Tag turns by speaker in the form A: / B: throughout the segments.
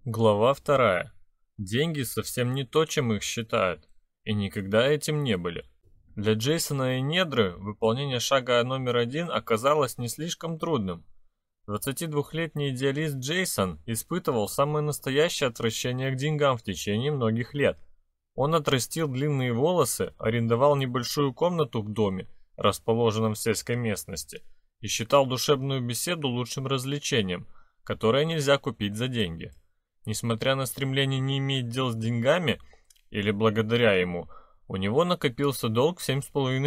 A: Глава 2. Деньги совсем не то, чем их считают, и никогда этим не были. Для Джейсона и Недры выполнение шага номер 1 оказалось не слишком трудным. 22-летний идеалист Джейсон испытывал самое настоящее отвращение к деньгам в течение многих лет. Он отрастил длинные волосы, арендовал небольшую комнату в доме, расположенном в сельской местности, и считал душевную беседу лучшим развлечением, которое нельзя купить за деньги. Несмотря на стремление не иметь дел с деньгами, или благодаря ему, у него накопился долг в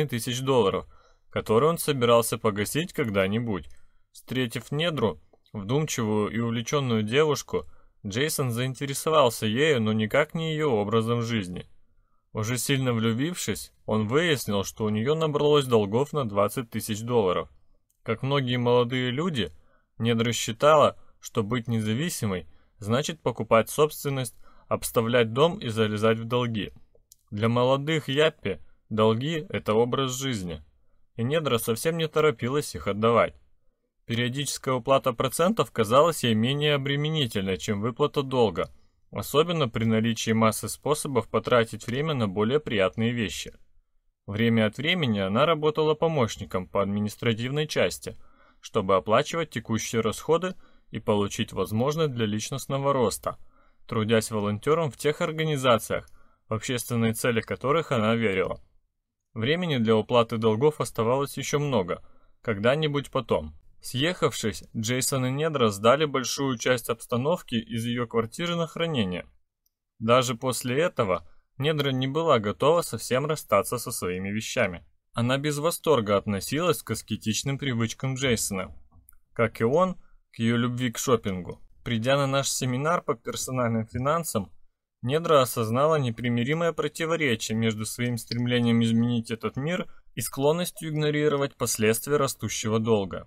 A: $7500, который он собирался погасить когда-нибудь. Встретив Недру, вдумчивую и увлеченную девушку, Джейсон заинтересовался ею, но никак не ее образом жизни. Уже сильно влюбившись, он выяснил, что у нее набралось долгов на $20 000. Как многие молодые люди, Недра считала, что быть независимой значит покупать собственность, обставлять дом и залезать в долги. Для молодых яппи долги – это образ жизни, и Недра совсем не торопилась их отдавать. Периодическая уплата процентов казалась ей менее обременительной, чем выплата долга, особенно при наличии массы способов потратить время на более приятные вещи. Время от времени она работала помощником по административной части, чтобы оплачивать текущие расходы и получить возможность для личностного роста, трудясь волонтером в тех организациях, в общественные цели которых она верила. Времени для уплаты долгов оставалось еще много, когда-нибудь потом. Съехавшись, Джейсон и Недра сдали большую часть обстановки из ее квартиры на хранение. Даже после этого Недра не была готова совсем расстаться со своими вещами. Она без восторга относилась к аскетичным привычкам Джейсона. Как и он, к ее любви к шопингу. Придя на наш семинар по персональным финансам, Недра осознала непримиримое противоречие между своим стремлением изменить этот мир и склонностью игнорировать последствия растущего долга.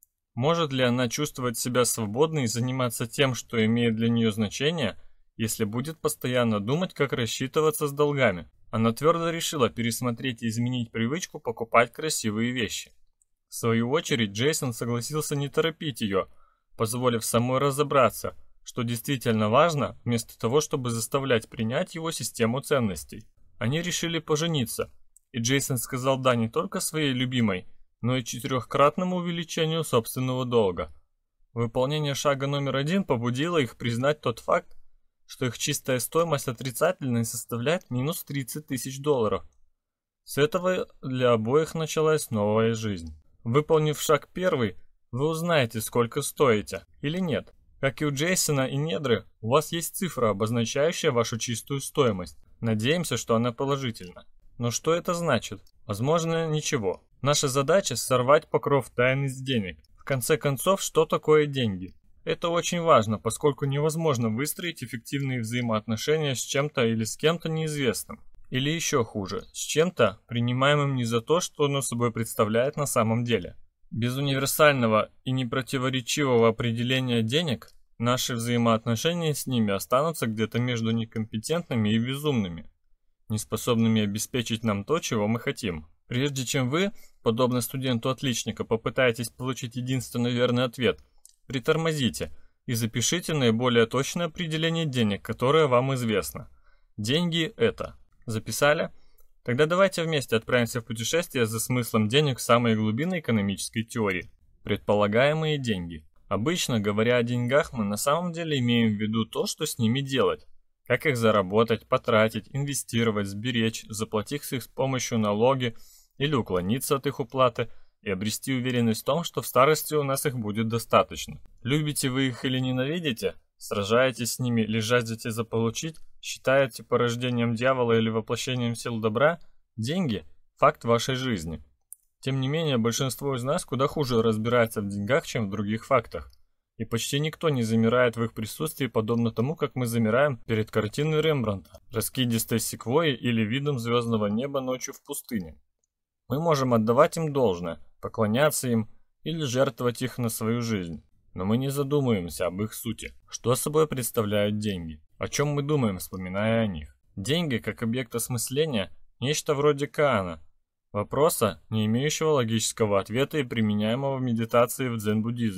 A: Может ли она чувствовать себя свободной и заниматься тем, что имеет для нее значение, если будет постоянно думать, как рассчитываться с долгами? Она твердо решила пересмотреть и изменить привычку покупать красивые вещи. В свою очередь, Джейсон согласился не торопить ее, позволив самой разобраться, что действительно важно, вместо того, чтобы заставлять принять его систему ценностей. Они решили пожениться, и Джейсон сказал «да» не только своей любимой, но и 4-кратному увеличению собственного долга. Выполнение шага номер 1 побудило их признать тот факт, что их чистая стоимость отрицательной составляет минус $30 000. С этого для обоих началась новая жизнь. Выполнив шаг 1, вы узнаете, сколько стоите, или нет. Как и у Джейсона и Недры, у вас есть цифра, обозначающая вашу чистую стоимость. Надеемся, что она положительна. Но что это значит? Возможно, ничего. Наша задача – сорвать покров тайны с денег. В конце концов, что такое деньги? Это очень важно, поскольку невозможно выстроить эффективные взаимоотношения с чем-то или с кем-то неизвестным. Или еще хуже, с чем-то, принимаемым не за то, что оно собой представляет на самом деле. Без универсального и непротиворечивого определения денег, наши взаимоотношения с ними останутся где-то между некомпетентными и безумными, неспособными обеспечить нам то, чего мы хотим. Прежде чем вы, подобно студенту-отличнику, попытаетесь получить единственно верный ответ, притормозите и запишите наиболее точное определение денег, которое вам известно. Деньги – это. Записали? Тогда давайте вместе отправимся в путешествие за смыслом денег в самые глубины экономической теории. Предполагаемые деньги. Обычно, говоря о деньгах, мы на самом деле имеем в виду то, что с ними делать. Как их заработать, потратить, инвестировать, сберечь, заплатить их с помощью налоги или уклониться от их уплаты и обрести уверенность в том, что в старости у нас их будет достаточно. Любите вы их или ненавидите? Сражаетесь с ними или жаждете заполучить? Считаете порождением дьявола или воплощением сил добра? Деньги – факт вашей жизни. Тем не менее, большинство из нас куда хуже разбирается в деньгах, чем в других фактах. И почти никто не замирает в их присутствии, подобно тому, как мы замираем перед картиной Рембрандта, раскидистой секвойей или видом звездного неба ночью в пустыне. Мы можем отдавать им должное, поклоняться им или жертвовать их на свою жизнь. Но мы не задумываемся об их сути. Что собой представляют деньги? О чем мы думаем, вспоминая о них? Деньги, как объект осмысления, нечто вроде Каана. Вопроса, не имеющего логического ответа и применяемого в медитации в дзен-буддизме.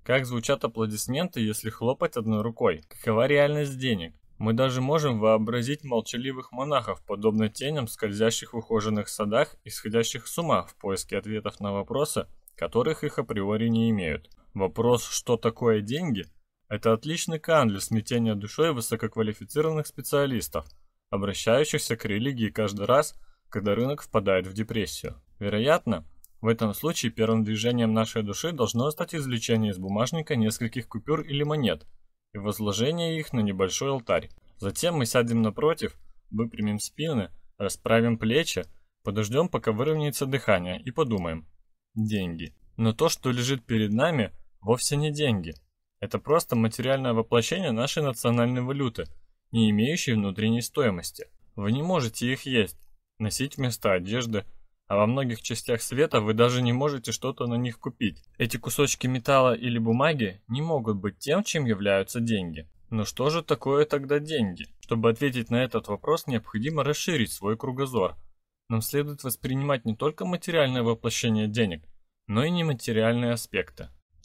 A: Как звучат аплодисменты, если хлопать одной рукой? Какова реальность денег? Мы даже можем вообразить молчаливых монахов, подобно теням, скользящих в ухоженных садах и сходящих с ума в поиске ответов на вопросы, которых их априори не имеют. Вопрос «что такое деньги?» – это отличный кан для смятения душой высококвалифицированных специалистов, обращающихся к религии каждый раз, когда рынок впадает в депрессию. Вероятно, в этом случае первым движением нашей души должно стать извлечение из бумажника нескольких купюр или монет и возложение их на небольшой алтарь. Затем мы сядем напротив, выпрямим спины, расправим плечи, подождем, пока выровняется дыхание, и подумаем: деньги. Но то, что лежит перед нами, вовсе не деньги. Это просто материальное воплощение нашей национальной валюты, не имеющей внутренней стоимости. Вы не можете их есть, носить вместо одежды, а во многих частях света вы даже не можете что-то на них купить. Эти кусочки металла или бумаги не могут быть тем, чем являются деньги. Но что же такое тогда деньги? Чтобы ответить на этот вопрос, необходимо расширить свой кругозор. Нам следует воспринимать не только материальное воплощение денег, но и нематериальные аспекты.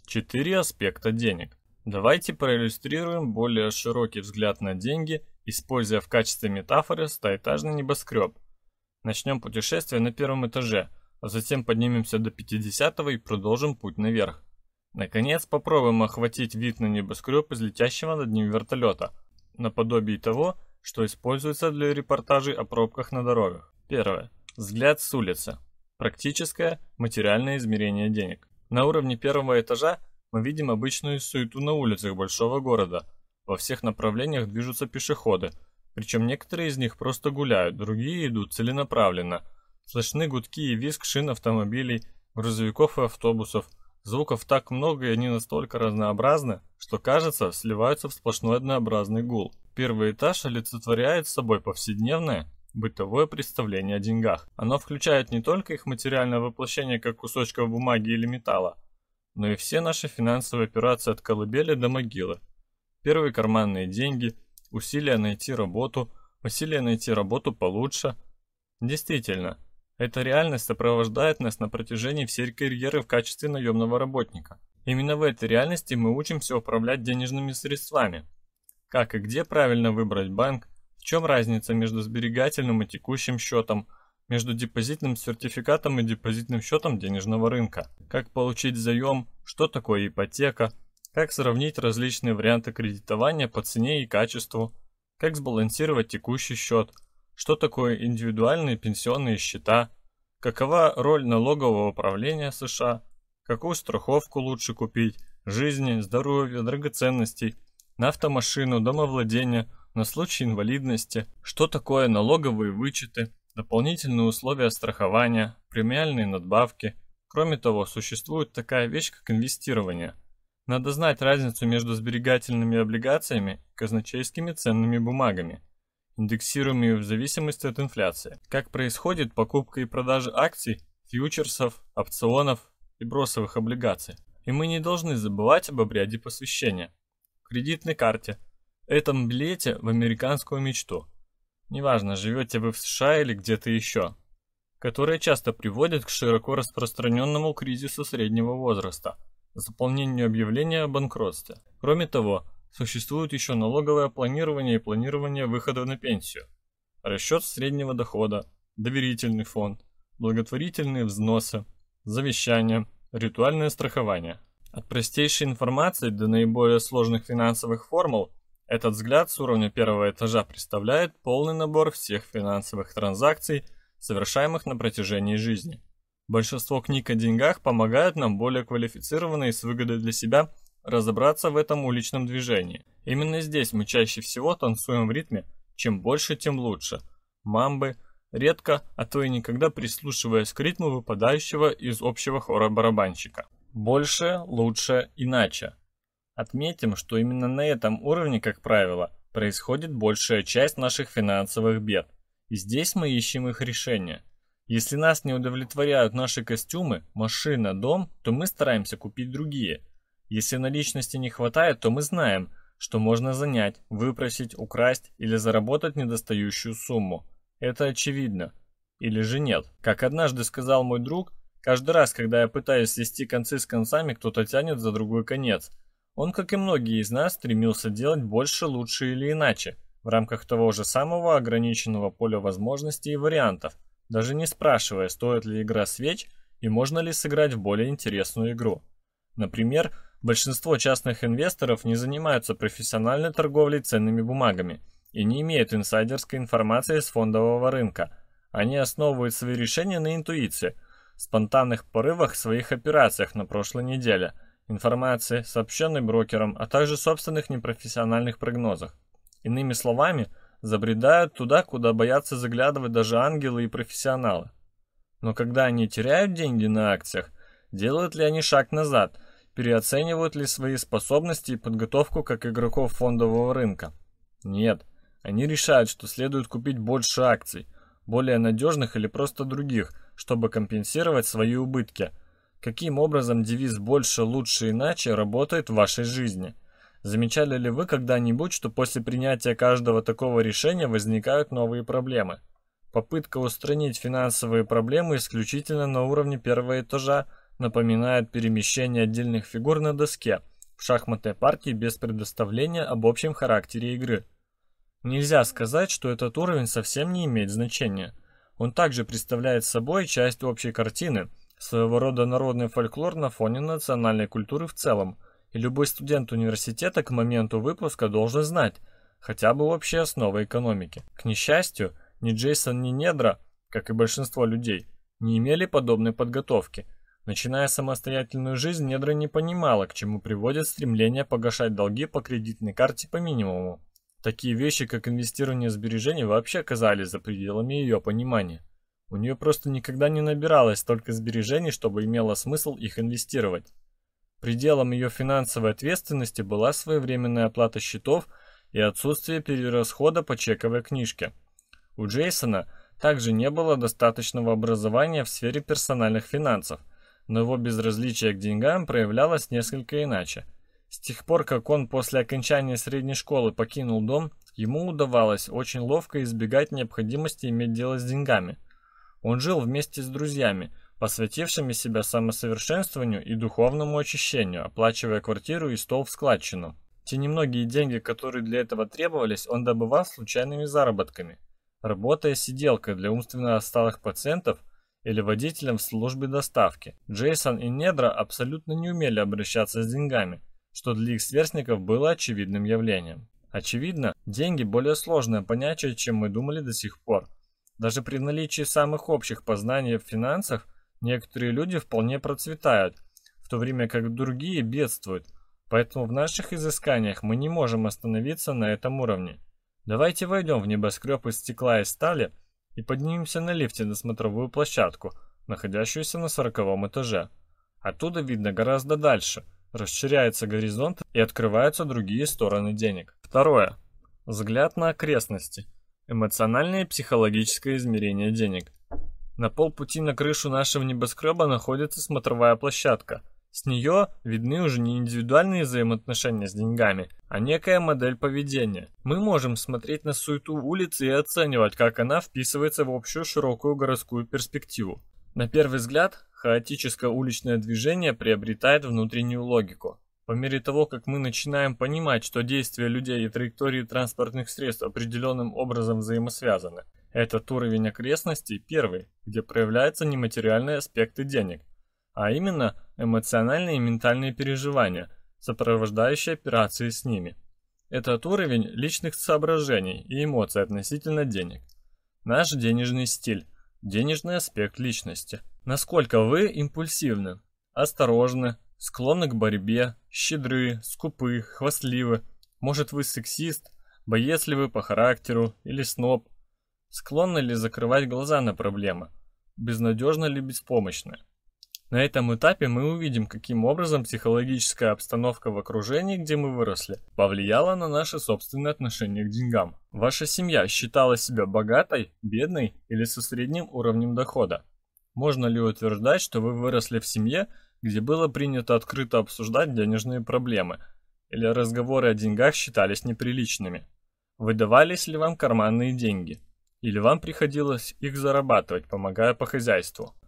A: 4 аспекта денег. Давайте проиллюстрируем более широкий взгляд на деньги, используя в качестве метафоры 100-этажный небоскреб. Начнем путешествие на 1-м этаже, а затем поднимемся до 50-го и продолжим путь наверх. Наконец, попробуем охватить вид на небоскреб из летящего над ним вертолета, наподобие того, что используется для репортажей о пробках на дорогах. Первое. Взгляд с улицы. Практическое, материальное измерение денег. На уровне 1-го этажа мы видим обычную суету на улицах большого города. Во всех направлениях движутся пешеходы. Причем некоторые из них просто гуляют, другие идут целенаправленно. Слышны гудки и визг шин автомобилей, грузовиков и автобусов. Звуков так много и они настолько разнообразны, что, кажется, сливаются в сплошной однообразный гул. 1-й этаж олицетворяет собой повседневное, бытовое представление о деньгах. Оно включает не только их материальное воплощение как кусочков бумаги или металла, но и все наши финансовые операции от колыбели до могилы. Первые карманные деньги, усилия найти работу получше. Действительно, эта реальность сопровождает нас на протяжении всей карьеры в качестве наемного работника. Именно в этой реальности мы учимся управлять денежными средствами. Как и где правильно выбрать банк, в чем разница между сберегательным и текущим счетом, между депозитным сертификатом и депозитным счетом денежного рынка, как получить заем, что такое ипотека, как сравнить различные варианты кредитования по цене и качеству, как сбалансировать текущий счет, что такое индивидуальные пенсионные счета, какова роль налогового управления США, какую страховку лучше купить, жизни, здоровья, драгоценностей, на автомашину, домовладение, на случай инвалидности, что такое налоговые вычеты, дополнительные условия страхования, премиальные надбавки. Кроме того, существует такая вещь, как инвестирование. Надо знать разницу между сберегательными облигациями и казначейскими ценными бумагами, индексируемыми в зависимости от инфляции. Как происходит покупка и продажа акций, фьючерсов, опционов и бросовых облигаций. И мы не должны забывать об обряде посвящения. Кредитной карте, этом билете в американскую мечту. Неважно, живете вы в США или где-то еще. Которые часто приводят к широко распространенному кризису среднего возраста, заполнению объявления о банкротстве. Кроме того, существует еще налоговое планирование и планирование выхода на пенсию, расчет среднего дохода, доверительный фонд, благотворительные взносы, завещание, ритуальное страхование. От простейшей информации до наиболее сложных финансовых формул этот взгляд с уровня 1-го этажа представляет полный набор всех финансовых транзакций, совершаемых на протяжении жизни. Большинство книг о деньгах помогают нам более квалифицированно и с выгодой для себя разобраться в этом уличном движении. Именно здесь мы чаще всего танцуем в ритме «чем больше, тем лучше» мамбы, редко, а то и никогда прислушиваясь к ритму выпадающего из общего хора барабанщика. Больше, лучше, иначе. Отметим, что именно на этом уровне, как правило, происходит большая часть наших финансовых бед. И здесь мы ищем их решение. Если нас не удовлетворяют наши костюмы, машина, дом, то мы стараемся купить другие. Если наличности не хватает, то мы знаем, что можно занять, выпросить, украсть или заработать недостающую сумму. Это очевидно. Или же нет. Как однажды сказал мой друг, Каждый раз, когда я пытаюсь свести концы с концами, кто-то тянет за другой конец. Он, как и многие из нас, стремился делать больше, лучше или иначе, в рамках того же самого ограниченного поля возможностей и вариантов, даже не спрашивая, стоит ли игра свеч и можно ли сыграть в более интересную игру. Например, большинство частных инвесторов не занимаются профессиональной торговлей ценными бумагами и не имеют инсайдерской информации с фондового рынка. Они основывают свои решения на интуиции, спонтанных порывах в своих операциях на прошлой неделе, информации, сообщенной брокером, а также собственных непрофессиональных прогнозах. Иными словами, забредают туда, куда боятся заглядывать даже ангелы и профессионалы. Но когда они теряют деньги на акциях, делают ли они шаг назад, переоценивают ли свои способности и подготовку как игроков фондового рынка? Нет, они решают, что следует купить больше акций, более надежных или просто других, чтобы компенсировать свои убытки. Каким образом девиз «больше, лучше, иначе» работает в вашей жизни? Замечали ли вы когда-нибудь, что после принятия каждого такого решения возникают новые проблемы? Попытка устранить финансовые проблемы исключительно на уровне первого этажа напоминает перемещение отдельных фигур на доске в шахматной партии без предоставления об общем характере игры. Нельзя сказать, что этот уровень совсем не имеет значения. Он также представляет собой часть общей картины, своего рода народный фольклор на фоне национальной культуры в целом, и любой студент университета к моменту выпуска должен знать хотя бы общие основы экономики. К несчастью, ни Джейсон, ни Недра, как и большинство людей, не имели подобной подготовки. Начиная самостоятельную жизнь, Недра не понимала, к чему приводит стремление погашать долги по кредитной карте по минимуму. Такие вещи, как инвестирование в сбережения, вообще оказались за пределами ее понимания. У нее просто никогда не набиралось столько сбережений, чтобы имело смысл их инвестировать. Пределом ее финансовой ответственности была своевременная оплата счетов и отсутствие перерасхода по чековой книжке. У Джейсона также не было достаточного образования в сфере персональных финансов, но его безразличие к деньгам проявлялось несколько иначе. С тех пор, как он после окончания средней школы покинул дом, ему удавалось очень ловко избегать необходимости иметь дело с деньгами. Он жил вместе с друзьями, посвятившими себя самосовершенствованию и духовному очищению, оплачивая квартиру и стол в складчину. Те немногие деньги, которые для этого требовались, он добывал случайными заработками, работая сиделкой для умственно отсталых пациентов или водителем в службе доставки. Джейсон и Недра абсолютно не умели обращаться с деньгами, что для их сверстников было очевидным явлением. Очевидно, деньги более сложное понятие, чем мы думали до сих пор. Даже при наличии самых общих познаний в финансах, некоторые люди вполне процветают, в то время как другие бедствуют, поэтому в наших изысканиях мы не можем остановиться на этом уровне. Давайте войдем в небоскреб из стекла и стали и поднимемся на лифте на смотровую площадку, находящуюся на 40-м этаже. Оттуда видно гораздо дальше, расширяется горизонт и открываются другие стороны денег. Второе. Взгляд на окрестности. Эмоциональное и психологическое измерение денег. На полпути на крышу нашего небоскреба находится смотровая площадка. С нее видны уже не индивидуальные взаимоотношения с деньгами, а некая модель поведения. Мы можем смотреть на суету улицы и оценивать, как она вписывается в общую широкую городскую перспективу. На первый взгляд, хаотическое уличное движение приобретает внутреннюю логику. По мере того, как мы начинаем понимать, что действия людей и траектории транспортных средств определенным образом взаимосвязаны, этот уровень окрестностей первый, где проявляются нематериальные аспекты денег, а именно эмоциональные и ментальные переживания, сопровождающие операции с ними. Этот уровень личных соображений и эмоций относительно денег. Наш денежный стиль, денежный аспект личности. Насколько вы импульсивны, осторожны, склонны к борьбе, щедры, скупы, хвастливы. Может, вы сексист, боец ли вы по характеру или сноб. Склонны ли закрывать глаза на проблемы, безнадежно ли беспомощны. На этом этапе мы увидим, каким образом психологическая обстановка в окружении, где мы выросли, повлияла на наше собственное отношение к деньгам. Ваша семья считала себя богатой, бедной или со средним уровнем дохода? Можно ли утверждать, что вы выросли в семье, где было принято открыто обсуждать денежные проблемы, или разговоры о деньгах считались неприличными? Выдавались ли вам карманные деньги? Или вам приходилось их зарабатывать, помогая по хозяйству?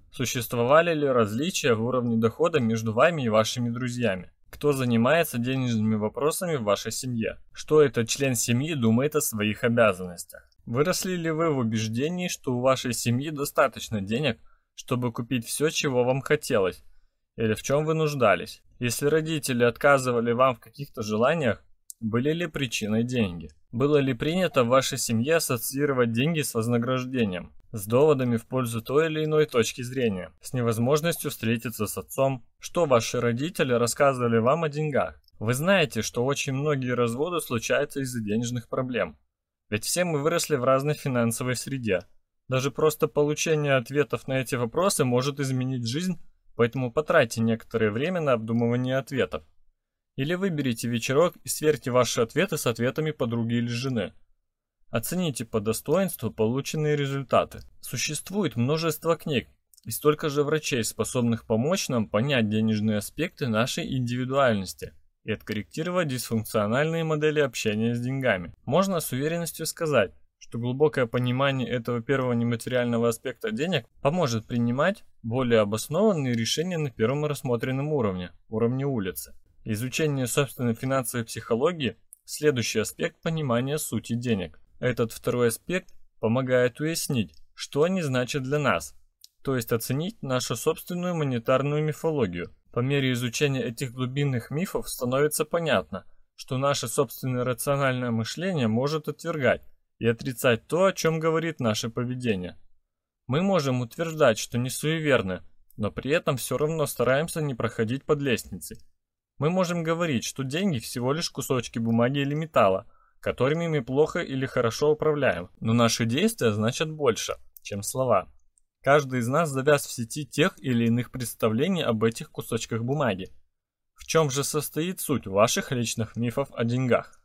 A: Существовали ли различия в уровне дохода между вами и вашими друзьями? Кто занимается денежными вопросами в вашей семье? Что этот член семьи думает о своих обязанностях? Выросли ли вы в убеждении, что у вашей семьи достаточно денег, чтобы купить все, чего вам хотелось, или в чем вы нуждались? Если родители отказывали вам в каких-то желаниях, были ли причиной деньги? Было ли принято в вашей семье ассоциировать деньги с вознаграждением, с доводами в пользу той или иной точки зрения, с невозможностью встретиться с отцом? Что ваши родители рассказывали вам о деньгах? Вы знаете, что очень многие разводы случаются из-за денежных проблем. Ведь все мы выросли в разной финансовой среде. Даже просто получение ответов на эти вопросы может изменить жизнь, поэтому потратьте некоторое время на обдумывание ответов. Или выберите вечерок и сверьте ваши ответы с ответами подруги или жены. Оцените по достоинству полученные результаты. Существует множество книг и столько же врачей, способных помочь нам понять денежные аспекты нашей индивидуальности и откорректировать дисфункциональные модели общения с деньгами. Можно с уверенностью сказать, что глубокое понимание этого первого нематериального аспекта денег поможет принимать более обоснованные решения на первом рассмотренном уровне улицы. Изучение собственной финансовой психологии – следующий аспект понимания сути денег. Этот второй аспект помогает уяснить, что они значат для нас, то есть оценить нашу собственную монетарную мифологию. По мере изучения этих глубинных мифов становится понятно, что наше собственное рациональное мышление может отвергать и отрицать то, о чем говорит наше поведение. Мы можем утверждать, что не суеверны, но при этом все равно стараемся не проходить под лестницей. Мы можем говорить, что деньги всего лишь кусочки бумаги или металла, которыми мы плохо или хорошо управляем, но наши действия значат больше, чем слова. Каждый из нас завяз в сети тех или иных представлений об этих кусочках бумаги. В чем же состоит суть ваших личных мифов о деньгах?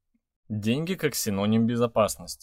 A: Деньги как синоним безопасности.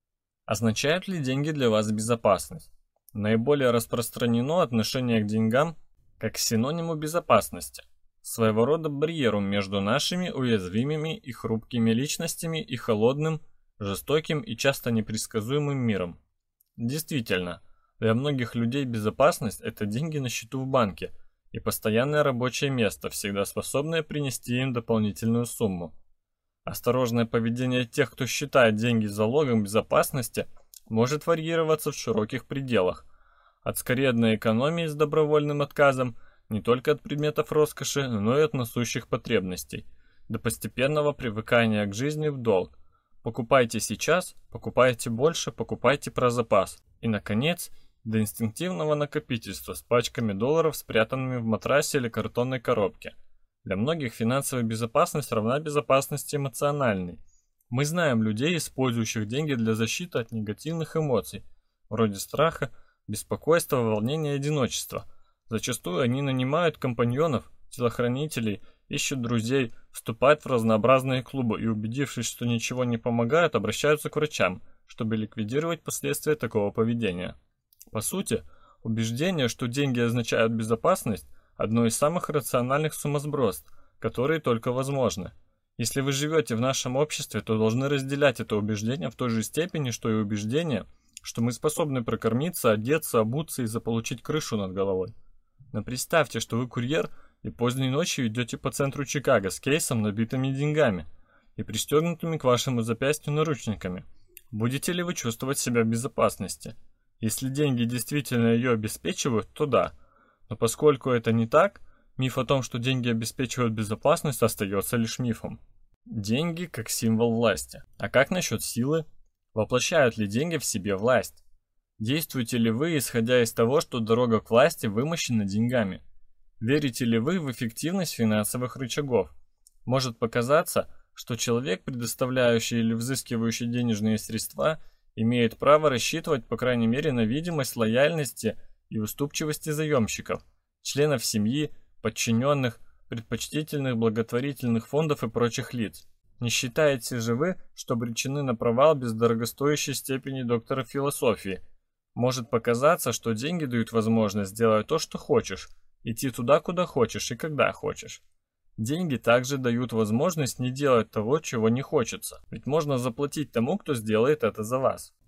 A: Означают ли деньги для вас безопасность? Наиболее распространено отношение к деньгам как к синониму безопасности, своего рода барьеру между нашими уязвимыми и хрупкими личностями и холодным, жестоким и часто непредсказуемым миром. Действительно, для многих людей безопасность – это деньги на счету в банке и постоянное рабочее место, всегда способное принести им дополнительную сумму. Осторожное поведение тех, кто считает деньги залогом безопасности, может варьироваться в широких пределах, от скорректной экономии с добровольным отказом не только от предметов роскоши, но и от насущих потребностей, до постепенного привыкания к жизни в долг. Покупайте сейчас, покупайте больше, покупайте про запас. И, наконец, до инстинктивного накопительства с пачками долларов, спрятанными в матрасе или картонной коробке. Для многих финансовая безопасность равна безопасности эмоциональной. Мы знаем людей, использующих деньги для защиты от негативных эмоций, вроде страха, беспокойства, волнения и одиночества. Зачастую они нанимают компаньонов, телохранителей, ищут друзей, вступают в разнообразные клубы и, убедившись, что ничего не помогает, обращаются к врачам, чтобы ликвидировать последствия такого поведения. По сути, убеждение, что деньги означают безопасность, одно из самых рациональных сумасбродств, которые только возможны. Если вы живете в нашем обществе, то должны разделять это убеждение в той же степени, что и убеждение, что мы способны прокормиться, одеться, обуться и заполучить крышу над головой. Но представьте, что вы курьер и поздней ночью идете по центру Чикаго с кейсом, набитыми деньгами и пристегнутыми к вашему запястью наручниками. Будете ли вы чувствовать себя в безопасности? Если деньги действительно ее обеспечивают, то да. Но поскольку это не так, миф о том, что деньги обеспечивают безопасность, остается лишь мифом. Деньги как символ власти. А как насчет силы? Воплощают ли деньги в себе власть? Действуете ли вы, исходя из того, что дорога к власти вымощена деньгами? Верите ли вы в эффективность финансовых рычагов? Может показаться, что человек, предоставляющий или взыскивающий денежные средства, имеет право рассчитывать, по крайней мере, на видимость лояльности и уступчивости заемщиков, членов семьи, подчиненных, предпочтительных благотворительных фондов и прочих лиц. Не считаете же вы, что обречены на провал без дорогостоящей степени доктора философии? Может показаться, что деньги дают возможность сделать то, что хочешь, идти туда, куда хочешь и когда хочешь. Деньги также дают возможность не делать того, чего не хочется, ведь можно заплатить тому, кто сделает это за вас.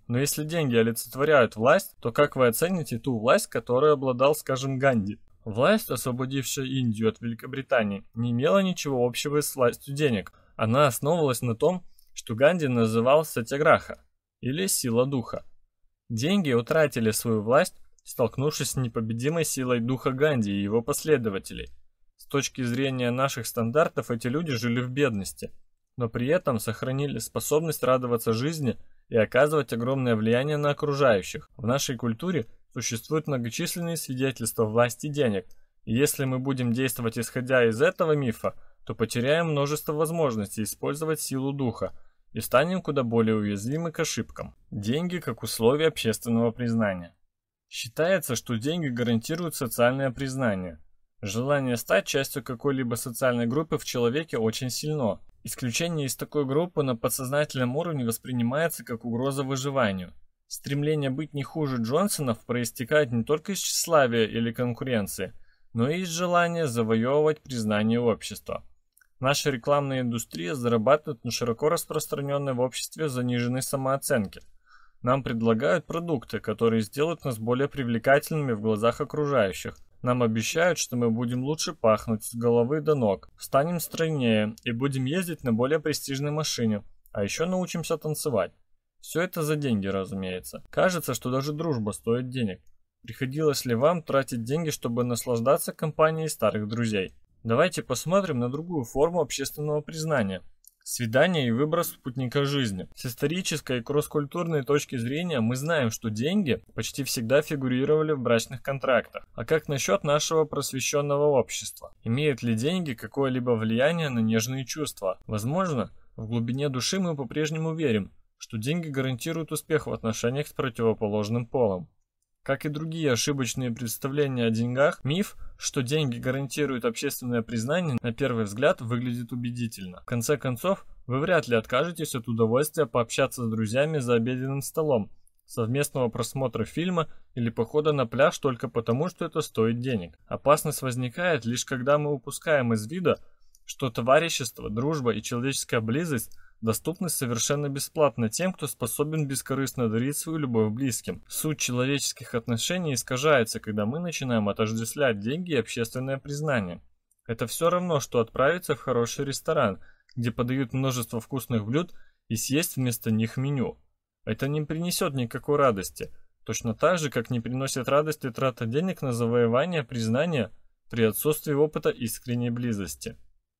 A: Но если деньги олицетворяют власть, то как вы оцените ту власть, которой обладал, скажем, Ганди? Власть, освободившая Индию от Великобритании, не имела ничего общего с властью денег. Она основывалась на том, что Ганди называл сатьяграха, или сила духа. Деньги утратили свою власть, столкнувшись с непобедимой силой духа Ганди и его последователей. С точки зрения наших стандартов эти люди жили в бедности, но при этом сохранили способность радоваться жизни и оказывать огромное влияние на окружающих. В нашей культуре существуют многочисленные свидетельства власти денег, и если мы будем действовать исходя из этого мифа, то потеряем множество возможностей использовать силу духа и станем куда более уязвимы к ошибкам. Деньги как условие общественного признания. Считается, что деньги гарантируют социальное признание. Желание стать частью какой-либо социальной группы в человеке очень сильно. Исключение из такой группы на подсознательном уровне воспринимается как угроза выживанию. Стремление быть не хуже Джонсонов проистекает не только из тщеславия или конкуренции, но и из желания завоевывать признание общества. Наша рекламная индустрия зарабатывает на широко распространенной в обществе заниженной самооценке. Нам предлагают продукты, которые сделают нас более привлекательными в глазах окружающих. Нам обещают, что мы будем лучше пахнуть с головы до ног, станем стройнее и будем ездить на более престижной машине, а еще научимся танцевать. Все это за деньги, разумеется. Кажется, что даже дружба стоит денег. Приходилось ли вам тратить деньги, чтобы наслаждаться компанией старых друзей? Давайте посмотрим на другую форму общественного признания. Свидание и выбор спутника жизни. С исторической и кросс-культурной точки зрения мы знаем, что деньги почти всегда фигурировали в брачных контрактах. А как насчет нашего просвещенного общества? Имеют ли деньги какое-либо влияние на нежные чувства? Возможно, в глубине души мы по-прежнему верим, что деньги гарантируют успех в отношениях с противоположным полом. Как и другие ошибочные представления о деньгах, миф, что деньги гарантируют общественное признание, на первый взгляд выглядит убедительно. В конце концов, вы вряд ли откажетесь от удовольствия пообщаться с друзьями за обеденным столом, совместного просмотра фильма или похода на пляж только потому, что это стоит денег. Опасность возникает лишь когда мы упускаем из вида, что товарищество, дружба и человеческая близость доступны совершенно бесплатно тем, кто способен бескорыстно дарить свою любовь близким. Суть человеческих отношений искажается, когда мы начинаем отождествлять деньги и общественное признание. Это все равно, что отправиться в хороший ресторан, где подают множество вкусных блюд, и съесть вместо них меню. Это не принесет никакой радости, точно так же, как не приносит радости трата денег на завоевание признания при отсутствии опыта искренней близости.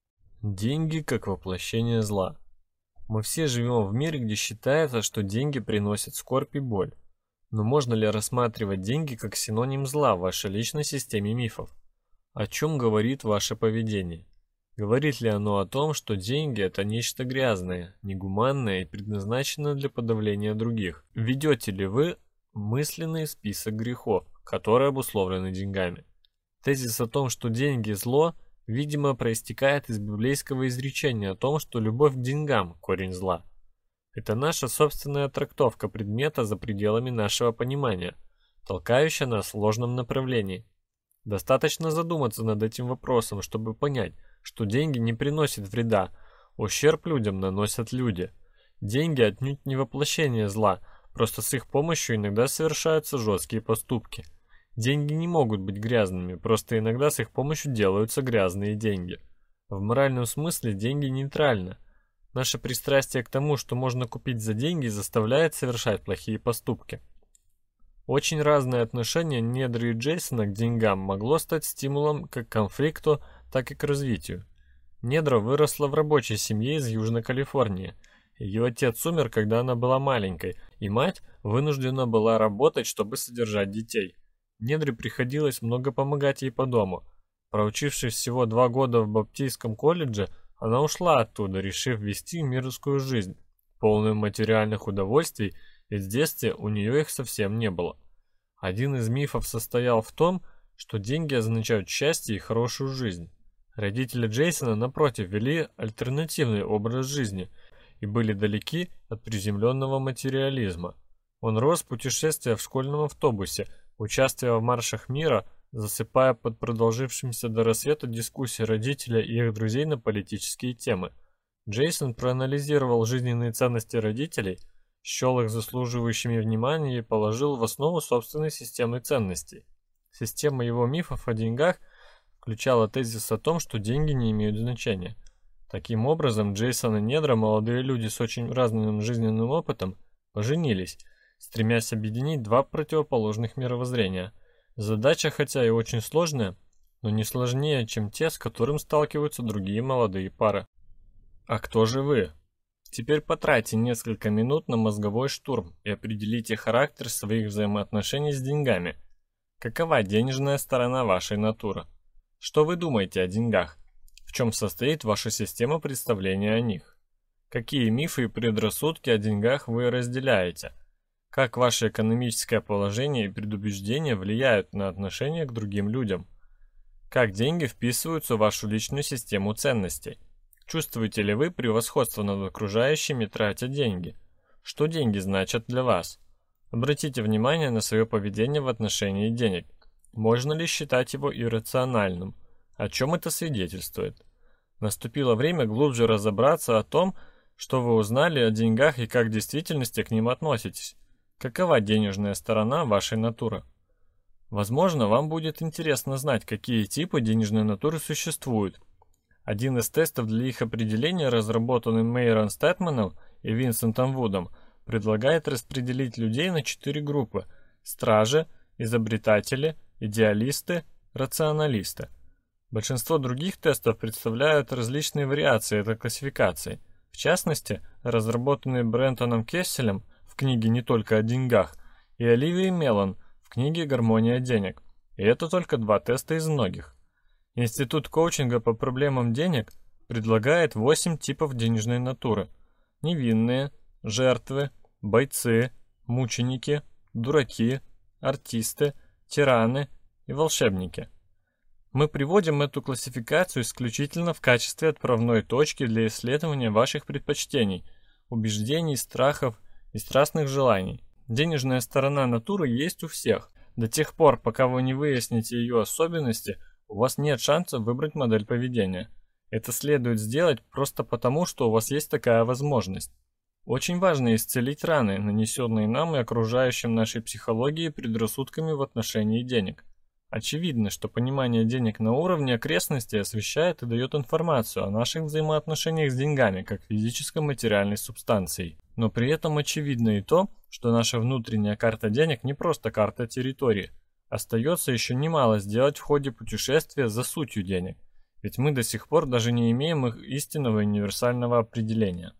A: Деньги как воплощение зла. Мы все живем в мире, где считается, что деньги приносят скорбь и боль. Но можно ли рассматривать деньги как синоним зла в вашей личной системе мифов? О чем говорит ваше поведение? Говорит ли оно о том, что деньги – это нечто грязное, негуманное и предназначенное для подавления других? Ведете ли вы мысленный список грехов, которые обусловлены деньгами? Тезис о том, что деньги – зло – видимо, проистекает из библейского изречения о том, что любовь к деньгам – корень зла. Это наша собственная трактовка предмета за пределами нашего понимания, толкающая нас в ложном направлении. Достаточно задуматься над этим вопросом, чтобы понять, что деньги не приносят вреда, ущерб людям наносят люди. Деньги отнюдь не воплощение зла, просто с их помощью иногда совершаются жесткие поступки. Деньги не могут быть грязными, просто иногда с их помощью делаются грязные деньги. В моральном смысле деньги нейтральны. Наше пристрастие к тому, что можно купить за деньги, заставляет совершать плохие поступки. Очень разное отношение Недры и Джейсона к деньгам могло стать стимулом как к конфликту, так и к развитию. Недра выросла в рабочей семье из Южной Калифорнии. Ее отец умер, когда она была маленькой, и мать вынуждена была работать, чтобы содержать детей. Недре приходилось много помогать ей по дому. Проучившись всего 2 года в баптистском колледже, она ушла оттуда, решив вести мирскую жизнь, полную материальных удовольствий, ведь в детстве у нее их совсем не было. Один из мифов состоял в том, что деньги означают счастье и хорошую жизнь. Родители Джейсона, напротив, вели альтернативный образ жизни и были далеки от приземленного материализма. Он рос, путешествуя в школьном автобусе, участвуя в маршах мира, засыпая под продолжившимся до рассвета дискуссии родителей и их друзей на политические темы. Джейсон проанализировал жизненные ценности родителей счел их заслуживающими внимания и положил в основу собственной системы ценностей. Система его мифов о деньгах включала тезис о том, что деньги не имеют значения. Таким образом, Джейсон и Недра, молодые люди с очень разным жизненным опытом, поженились, стремясь объединить два противоположных мировоззрения. Задача, хотя и очень сложная, но не сложнее, чем те, с которым сталкиваются другие молодые пары. А кто же вы? Теперь потратьте несколько минут на мозговой штурм и определите характер своих взаимоотношений с деньгами. Какова денежная сторона вашей натуры? Что вы думаете о деньгах? В чем состоит ваша система представления о них? Какие мифы и предрассудки о деньгах вы разделяете? Как ваше экономическое положение и предубеждения влияют на отношение к другим людям? Как деньги вписываются в вашу личную систему ценностей? Чувствуете ли вы превосходство над окружающими, тратя деньги? Что деньги значат для вас? Обратите внимание на свое поведение в отношении денег. Можно ли считать его иррациональным? О чем это свидетельствует? Наступило время глубже разобраться о том, что вы узнали о деньгах и как в действительности к ним относитесь. Какова денежная сторона вашей натуры? Возможно, вам будет интересно знать, какие типы денежной натуры существуют. Один из тестов для их определения, разработанный Мейрон Стэдманом и Винсентом Вудом, предлагает распределить людей на 4 группы: стражи, изобретатели, идеалисты, рационалисты. Большинство других тестов представляют различные вариации этой классификации. В частности, разработанные Брентоном Кесселем в книге «Не только о деньгах» и Оливией Меллон в книге «Гармония денег». И это только 2 теста из многих. Институт коучинга по проблемам денег предлагает 8 типов денежной натуры: невинные, жертвы, бойцы, мученики, дураки, артисты, тираны и волшебники. Мы приводим эту классификацию исключительно в качестве отправной точки для исследования ваших предпочтений, убеждений, страхов и страстных желаний. Денежная сторона натуры есть у всех. До тех пор, пока вы не выясните ее особенности, у вас нет шансов выбрать модель поведения. Это следует сделать просто потому, что у вас есть такая возможность. Очень важно исцелить раны, нанесенные нам и окружающим нашей психологией предрассудками в отношении денег. Очевидно, что понимание денег на уровне окрестностей освещает и дает информацию о наших взаимоотношениях с деньгами, как физической материальной субстанцией. Но при этом очевидно и то, что наша внутренняя карта денег не просто карта территории. Остается еще немало сделать в ходе путешествия за сутью денег, ведь мы до сих пор даже не имеем их истинного универсального определения.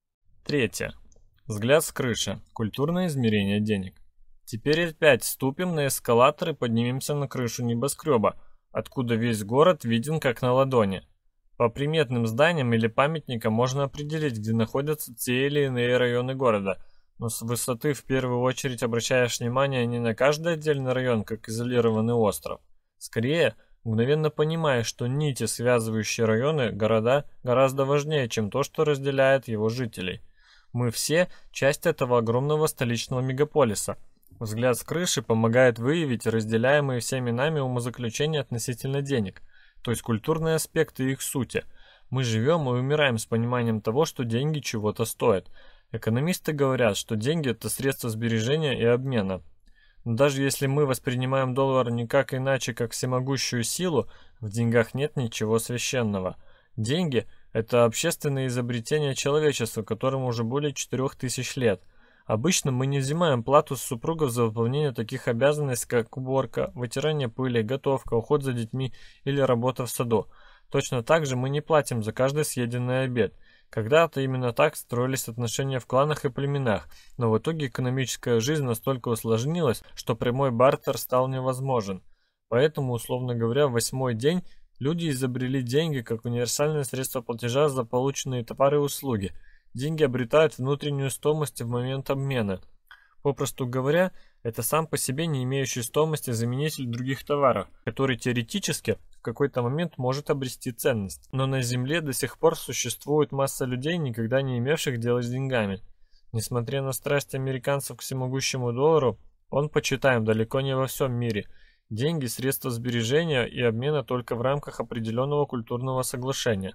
A: Третье. Взгляд с крыши. Культурное измерение денег. Теперь опять ступим на эскалатор и поднимемся на крышу небоскреба, откуда весь город виден как на ладони. По приметным зданиям или памятникам можно определить, где находятся те или иные районы города, но с высоты в первую очередь обращаешь внимание не на каждый отдельный район, как изолированный остров. Скорее, мгновенно понимаешь, что нити, связывающие районы, города, гораздо важнее, чем то, что разделяет его жителей. Мы все часть этого огромного столичного мегаполиса. Взгляд с крыши помогает выявить разделяемые всеми нами умозаключения относительно денег, то есть культурные аспекты их сути. Мы живем и умираем с пониманием того, что деньги чего-то стоят. Экономисты говорят, что деньги – это средство сбережения и обмена. Но даже если мы воспринимаем доллар никак иначе, как всемогущую силу, в деньгах нет ничего священного. Деньги – это общественное изобретение человечества, которому уже более 4000 лет. Обычно мы не взимаем плату с супругов за выполнение таких обязанностей, как уборка, вытирание пыли, готовка, уход за детьми или работа в саду. Точно так же мы не платим за каждый съеденный обед. Когда-то именно так строились отношения в кланах и племенах, но в итоге экономическая жизнь настолько усложнилась, что прямой бартер стал невозможен. Поэтому, условно говоря, в 8-й день люди изобрели деньги как универсальное средство платежа за полученные товары и услуги. Деньги обретают внутреннюю стоимость в момент обмена. Попросту говоря, это сам по себе не имеющий стоимости заменитель других товаров, который теоретически в какой-то момент может обрести ценность. Но на Земле до сих пор существует масса людей, никогда не имевших дела с деньгами. Несмотря на страсть американцев к всемогущему доллару, он почитаем далеко не во всем мире. Деньги – средства сбережения и обмена только в рамках определенного культурного соглашения.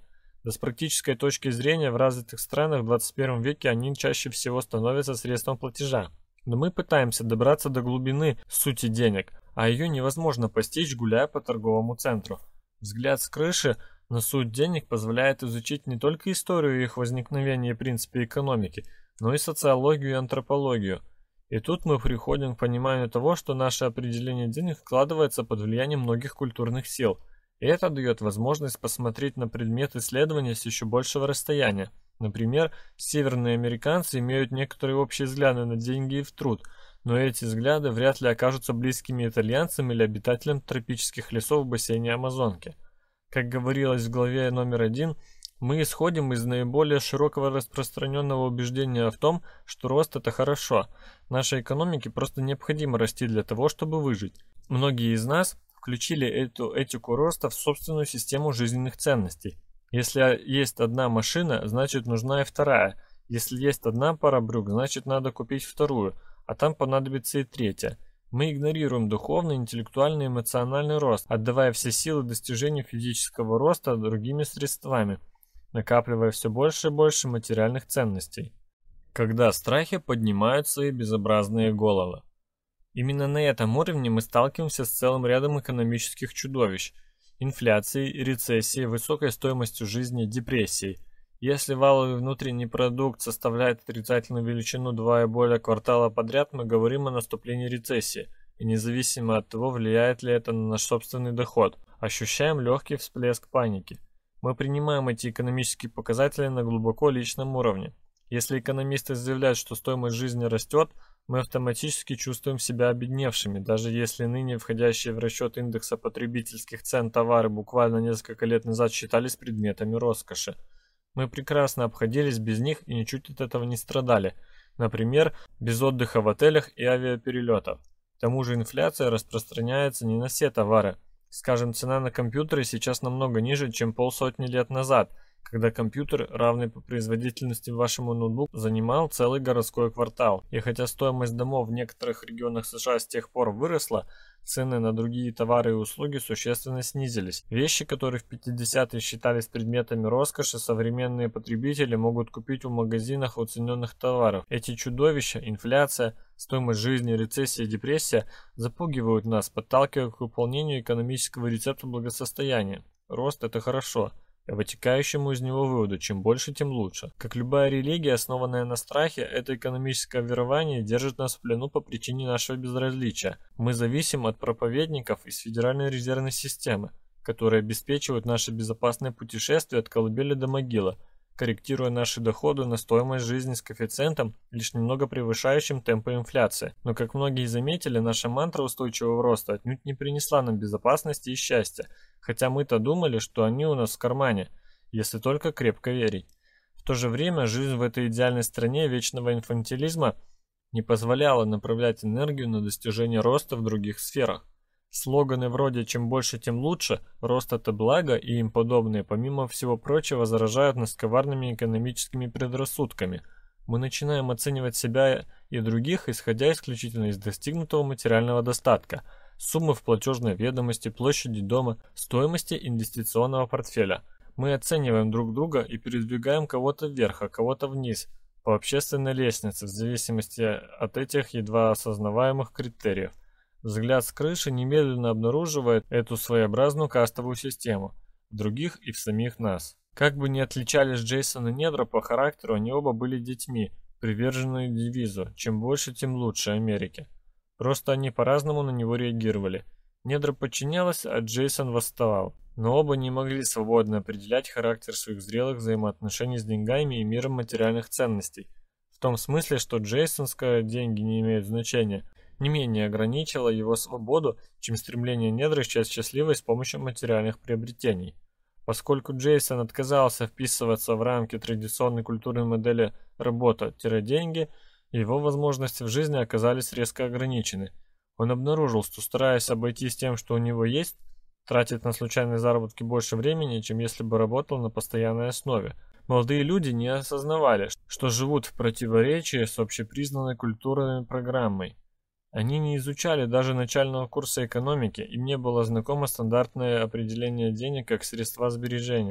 A: Да с практической точки зрения в развитых странах в 21 веке они чаще всего становятся средством платежа. Но мы пытаемся добраться до глубины сути денег, а ее невозможно постичь, гуляя по торговому центру. Взгляд с крыши на суть денег позволяет изучить не только историю их возникновения и принципы экономики, но и социологию и антропологию. И тут мы приходим к пониманию того, что наше определение денег складывается под влиянием многих культурных сил. И это дает возможность посмотреть на предмет исследования с еще большего расстояния. Например, северные американцы имеют некоторые общие взгляды на деньги и в труд, но эти взгляды вряд ли окажутся близкими итальянцам или обитателям тропических лесов в бассейне Амазонки. Как говорилось в главе номер 1, мы исходим из наиболее широкого распространенного убеждения в том, что рост – это хорошо. Нашей экономике просто необходимо расти для того, чтобы выжить. Многие из нас включили эту этику роста в собственную систему жизненных ценностей. Если есть одна машина, значит нужна и вторая. Если есть одна пара брюк, значит надо купить вторую, а там понадобится и третья. Мы игнорируем духовный, интеллектуальный, эмоциональный рост, отдавая все силы достижению физического роста другими средствами, накапливая все больше и больше материальных ценностей. Когда страхи поднимают свои безобразные головы. Именно на этом уровне мы сталкиваемся с целым рядом экономических чудовищ – инфляцией, рецессией, высокой стоимостью жизни, депрессией. Если валовый внутренний продукт составляет отрицательную величину 2 и более квартала подряд, мы говорим о наступлении рецессии, и независимо от того, влияет ли это на наш собственный доход, ощущаем легкий всплеск паники. Мы принимаем эти экономические показатели на глубоко личном уровне. Если экономисты заявляют, что стоимость жизни растет, мы автоматически чувствуем себя обедневшими, даже если ныне входящие в расчет индекса потребительских цен товары буквально несколько лет назад считались предметами роскоши. Мы прекрасно обходились без них и ничуть от этого не страдали. Например, без отдыха в отелях и авиаперелетов. К тому же инфляция распространяется не на все товары. Скажем, цена на компьютеры сейчас намного ниже, чем полсотни лет назад, когда компьютер, равный по производительности вашему ноутбуку, занимал целый городской квартал. И хотя стоимость домов в некоторых регионах США с тех пор выросла, цены на другие товары и услуги существенно снизились. Вещи, которые в 50-е считались предметами роскоши, современные потребители могут купить в магазинах уцененных товаров. Эти чудовища, инфляция, стоимость жизни, рецессия и депрессия запугивают нас, подталкивая к выполнению экономического рецепта благосостояния. Рост – это хорошо. И вытекающему из него выводу, чем больше, тем лучше. Как любая религия, основанная на страхе, это экономическое верование держит нас в плену по причине нашего безразличия. Мы зависим от проповедников из Федеральной резервной системы, которые обеспечивают наше безопасное путешествие от колыбели до могилы, корректируя наши доходы на стоимость жизни с коэффициентом, лишь немного превышающим темпы инфляции. Но, как многие заметили, наша мантра устойчивого роста отнюдь не принесла нам безопасности и счастья, хотя мы-то думали, что они у нас в кармане, если только крепко верить. В то же время жизнь в этой идеальной стране вечного инфантилизма не позволяла направлять энергию на достижение роста в других сферах. Слоганы вроде «чем больше, тем лучше», «рост – это благо» и им подобные, помимо всего прочего, заражают нас коварными экономическими предрассудками. Мы начинаем оценивать себя и других, исходя исключительно из достигнутого материального достатка, суммы в платежной ведомости, площади дома, стоимости инвестиционного портфеля. Мы оцениваем друг друга и передвигаем кого-то вверх, а кого-то вниз, по общественной лестнице, в зависимости от этих едва осознаваемых критериев. Взгляд с крыши немедленно обнаруживает эту своеобразную кастовую систему, в других и в самих нас. Как бы ни отличались Джейсон и Недра по характеру, они оба были детьми, приверженные девизу «чем больше, тем лучше» Америки. Просто они по-разному на него реагировали. Недра подчинялась, а Джейсон восставал. Но оба не могли свободно определять характер своих зрелых взаимоотношений с деньгами и миром материальных ценностей. В том смысле, что джейсонские деньги не имеют значения, не менее ограничило его свободу, чем стремление Недры стать счастливой с помощью материальных приобретений. Поскольку Джейсон отказался вписываться в рамки традиционной культурной модели «работа-деньги», его возможности в жизни оказались резко ограничены. Он обнаружил, что, стараясь обойтись тем, что у него есть, тратит на случайные заработки больше времени, чем если бы работал на постоянной основе. Молодые люди не осознавали, что живут в противоречии с общепризнанной культурной программой. Они не изучали даже начального курса экономики, им не было знакомо стандартное определение денег как средства сбережения.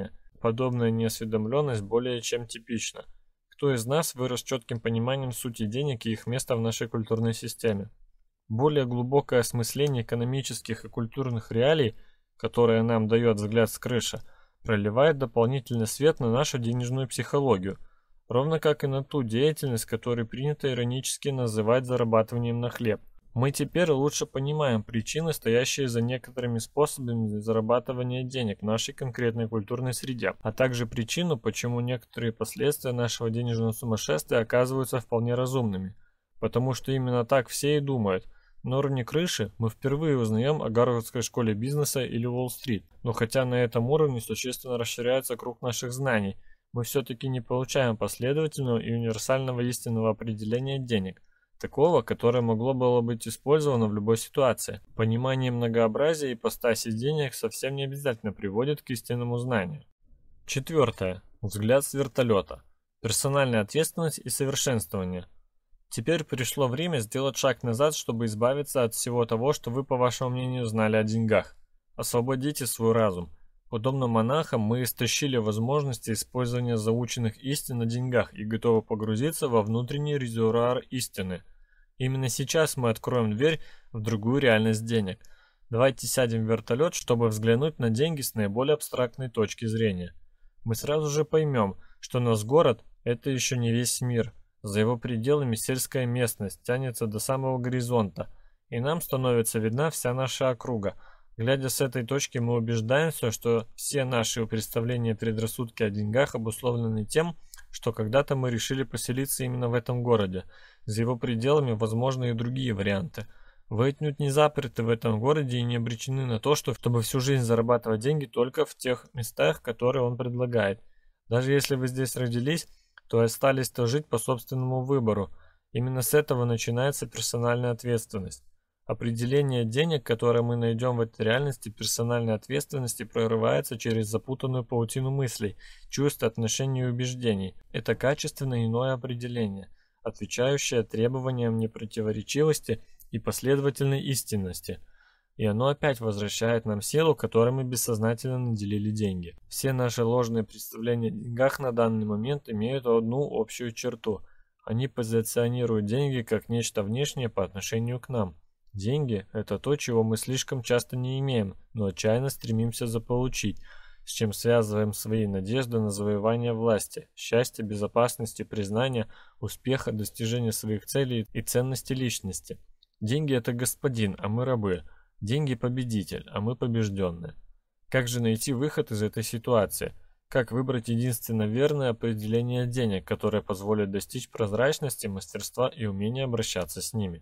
A: подобная неосведомленность более чем типична. Кто из нас вырос с четким пониманием сути денег и их места в нашей культурной системе? Более глубокое осмысление экономических и культурных реалий, которое нам дает взгляд с крыши, проливает дополнительный свет на нашу денежную психологию, ровно как и на ту деятельность, которую принято иронически называть зарабатыванием на хлеб. Мы теперь лучше понимаем причины, стоящие за некоторыми способами зарабатывания денег в нашей конкретной культурной среде, а также причину, почему некоторые последствия нашего денежного сумасшествия оказываются вполне разумными. Потому что именно так все и думают. На уровне крыши мы впервые узнаем о Гарвардской школе бизнеса или Уолл-стрит, но хотя на этом уровне существенно расширяется круг наших знаний, мы все-таки не получаем последовательного и универсального истинного определения денег, такого, которое могло было быть использовано в любой ситуации. Понимание многообразия ипостасей денег совсем не обязательно приводит к истинному знанию. Четвертое. Взгляд с вертолета. Персональная ответственность и совершенствование. Теперь пришло время сделать шаг назад, чтобы избавиться от всего того, что вы, по вашему мнению, знали о деньгах. Освободите свой разум. Подобно монахам, мы истощили возможности использования заученных истин о деньгах и готовы погрузиться во внутренний резервуар истины. Именно сейчас мы откроем дверь в другую реальность денег. Давайте сядем в вертолет, чтобы взглянуть на деньги с наиболее абстрактной точки зрения. Мы сразу же поймем, что наш город – это еще не весь мир. За его пределами сельская местность тянется до самого горизонта, и нам становится видна вся наша округа. Глядя с этой точки, мы убеждаемся, что все наши представления и предрассудки о деньгах обусловлены тем, что когда-то мы решили поселиться именно в этом городе. За его пределами возможны и другие варианты. Вы отнюдь не заперты в этом городе и не обречены на то, чтобы всю жизнь зарабатывать деньги только в тех местах, которые он предлагает. Даже если вы здесь родились, то остались-то жить по собственному выбору. Именно с этого начинается персональная ответственность. Определение денег, которое мы найдем в этой реальности персональной ответственности, прорывается через запутанную паутину мыслей, чувств, отношений и убеждений. Это качественно иное определение, отвечающее требованиям непротиворечивости и последовательной истинности. И оно опять возвращает нам силу, которой мы бессознательно наделили деньги. Все наши ложные представления о деньгах на данный момент имеют одну общую черту. Они позиционируют деньги как нечто внешнее по отношению к нам. Деньги – это то, чего мы слишком часто не имеем, но отчаянно стремимся заполучить, с чем связываем свои надежды на завоевание власти, счастья, безопасности, признания, успеха, достижения своих целей и ценности личности. Деньги – это господин, а мы рабы. Деньги – победитель, а мы побежденные. Как же найти выход из этой ситуации? Как выбрать единственно верное определение денег, которое позволит достичь прозрачности, мастерства и умения обращаться с ними?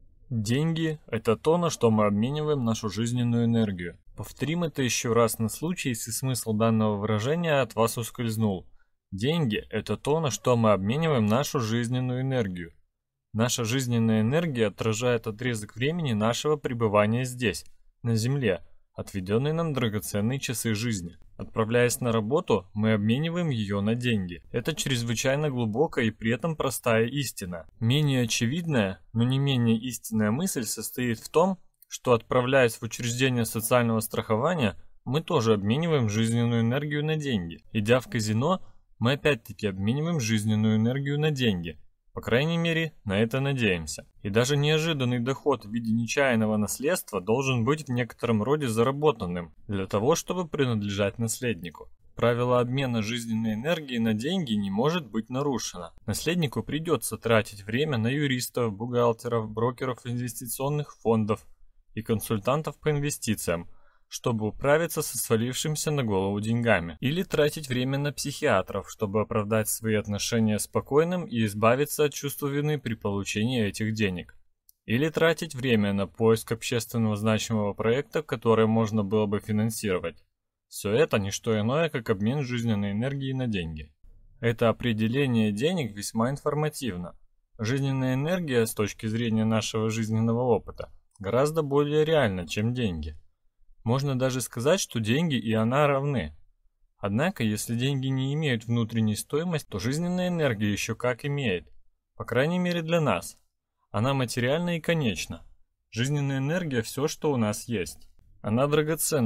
A: Деньги – это то, на что мы обмениваем нашу жизненную энергию. Повторим это еще раз на случай, если смысл данного выражения от вас ускользнул. Деньги – это то, на что мы обмениваем нашу жизненную энергию. Наша жизненная энергия отражает отрезок времени нашего пребывания здесь, на Земле, отведенные нам драгоценные часы жизни. Отправляясь на работу, мы обмениваем ее на деньги. Это чрезвычайно глубокая и при этом простая истина. Менее очевидная, но не менее истинная мысль состоит в том, что, отправляясь в учреждение социального страхования, мы тоже обмениваем жизненную энергию на деньги. Идя в казино, мы опять-таки обмениваем жизненную энергию на деньги. По крайней мере, на это надеемся. И даже неожиданный доход в виде нечаянного наследства должен быть в некотором роде заработанным, для того, чтобы принадлежать наследнику. Правило обмена жизненной энергии на деньги не может быть нарушено. Наследнику придется тратить время на юристов, бухгалтеров, брокеров инвестиционных фондов и консультантов по инвестициям, чтобы управиться со свалившимся на голову деньгами, или тратить время на психиатров, чтобы оправдать свои отношения с покойным и избавиться от чувства вины при получении этих денег, или тратить время на поиск общественно значимого проекта, который можно было бы финансировать. Все это не что иное, как обмен жизненной энергией на деньги. Это определение денег весьма информативно. Жизненная энергия, с точки зрения нашего жизненного опыта, гораздо более реальна, чем деньги. Можно даже сказать, что деньги и она равны. Однако, если деньги не имеют внутренней стоимости, то жизненная энергия еще как имеет. По крайней мере для нас. Она материальна и конечна. Жизненная энергия – все, что у нас есть. Она драгоценна,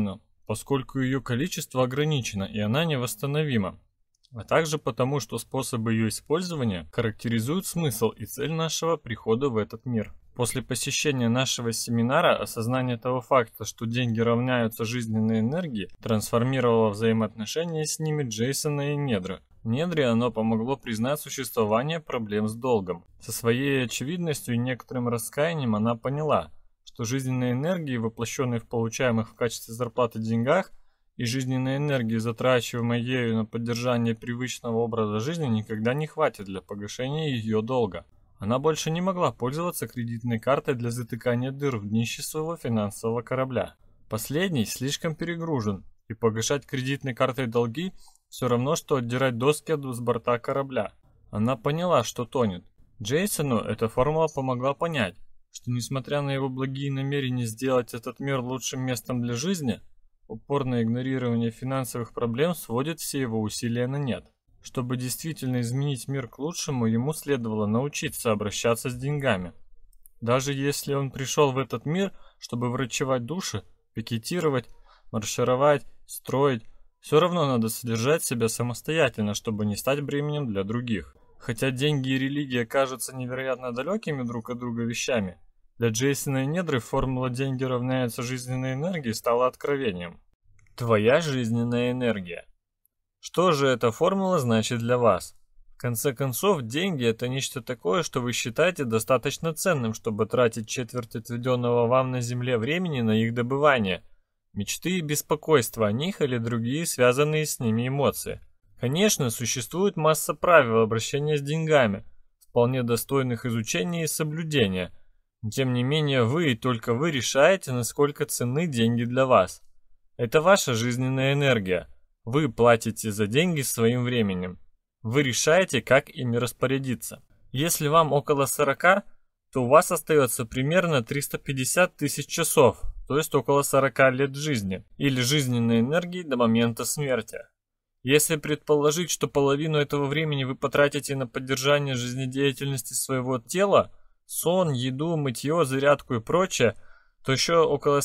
A: поскольку ее количество ограничено и она невосстановима, а также потому, что способы ее использования характеризуют смысл и цель нашего прихода в этот мир. После посещения нашего семинара осознание того факта, что деньги равняются жизненной энергии, трансформировало взаимоотношения с ними Джейсона и Недра. Недре оно помогло признать существование проблем с долгом. Со своей очевидностью и некоторым раскаянием она поняла, что жизненной энергии, воплощенной в получаемых в качестве зарплаты деньгах, и жизненной энергии, затрачиваемой ею на поддержание привычного образа жизни, никогда не хватит для погашения ее долга. Она больше не могла пользоваться кредитной картой для затыкания дыр в днище своего финансового корабля. Последний слишком перегружен, и погашать кредитной картой долги все равно, что отдирать доски с борта корабля. Она поняла, что тонет. Джейсону эта формула помогла понять, что несмотря на его благие намерения сделать этот мир лучшим местом для жизни, упорное игнорирование финансовых проблем сводит все его усилия на нет. Чтобы действительно изменить мир к лучшему, ему следовало научиться обращаться с деньгами. Даже если он пришел в этот мир, чтобы врачевать души, пикетировать, маршировать, строить, все равно надо содержать себя самостоятельно, чтобы не стать бременем для других. Хотя деньги и религия кажутся невероятно далекими друг от друга вещами, для Джейсона и Недры формула «деньги равняются жизненной энергии» стала откровением. Твоя жизненная энергия. Что же эта формула значит для вас? В конце концов, деньги – это нечто такое, что вы считаете достаточно ценным, чтобы тратить четверть отведенного вам на Земле времени на их добывание, мечты и беспокойства о них или другие связанные с ними эмоции. Конечно, существует масса правил обращения с деньгами, вполне достойных изучения и соблюдения. Но тем не менее, вы и только вы решаете, насколько ценны деньги для вас. Это ваша жизненная энергия. Вы платите за деньги своим временем. Вы решаете, как ими распорядиться. Если вам около 40, то у вас остается примерно 350 тысяч часов, то есть около 40 лет жизни, или жизненной энергии до момента смерти. Если предположить, что половину этого времени вы потратите на поддержание жизнедеятельности своего тела, сон, еду, мытье, зарядку и прочее, то еще около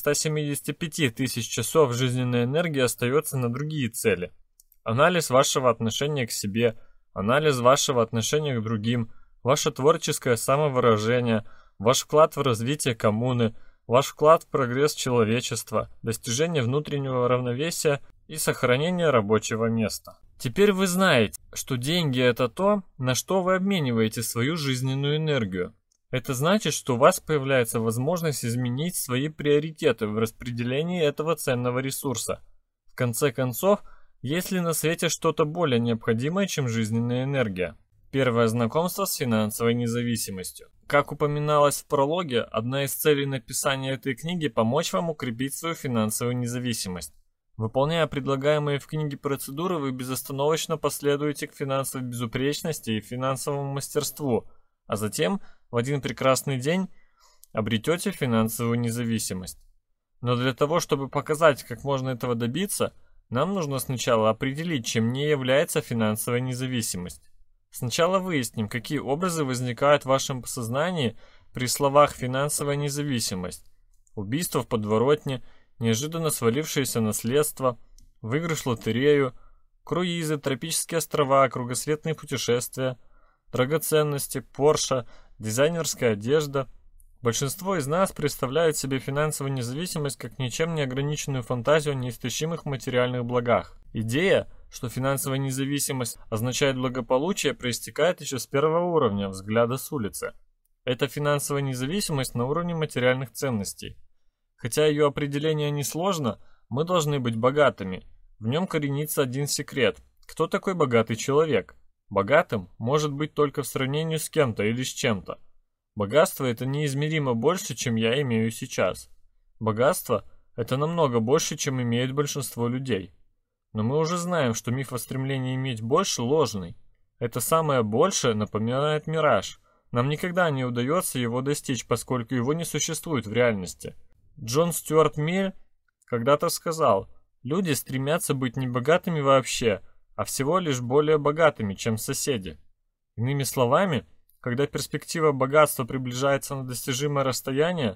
A: 175 тысяч часов жизненной энергии остается на другие цели. Анализ вашего отношения к себе, анализ вашего отношения к другим, ваше творческое самовыражение, ваш вклад в развитие коммуны, ваш вклад в прогресс человечества, достижение внутреннего равновесия и сохранение рабочего места. Теперь вы знаете, что деньги – это то, на что вы обмениваете свою жизненную энергию. Это значит, что у вас появляется возможность изменить свои приоритеты в распределении этого ценного ресурса. В конце концов, есть ли на свете что-то более необходимое, чем жизненная энергия? Первое знакомство с финансовой независимостью. Как упоминалось в прологе, одна из целей написания этой книги – помочь вам укрепить свою финансовую независимость. Выполняя предлагаемые в книге процедуры, вы безостановочно последуете к финансовой безупречности и финансовому мастерству, а затем в один прекрасный день обретете финансовую независимость. Но для того, чтобы показать, как можно этого добиться, нам нужно сначала определить, чем не является финансовая независимость. Сначала выясним, какие образы возникают в вашем сознании при словах «финансовая независимость». Убийство в подворотне, неожиданно свалившееся наследство, выигрыш в лотерею, круизы, тропические острова, кругосветные путешествия, драгоценности, Порше, дизайнерская одежда. Большинство из нас представляют себе финансовую независимость как ничем не ограниченную фантазию о неистощимых материальных благах. Идея, что финансовая независимость означает благополучие, проистекает еще с первого уровня взгляда с улицы. Это финансовая независимость на уровне материальных ценностей. Хотя ее определение несложно, мы должны быть богатыми. В нем коренится один секрет. Кто такой богатый человек? Богатым может быть только в сравнении с кем-то или с чем-то. Богатство – это неизмеримо больше, чем я имею сейчас. Богатство – это намного больше, чем имеет большинство людей. Но мы уже знаем, что миф о стремлении иметь больше ложный. Это самое большее напоминает мираж. Нам никогда не удается его достичь, поскольку его не существует в реальности. Джон Стюарт Миль когда-то сказал: люди стремятся быть не богатыми вообще, а всего лишь более богатыми, чем соседи. Иными словами, когда перспектива богатства приближается на достижимое расстояние,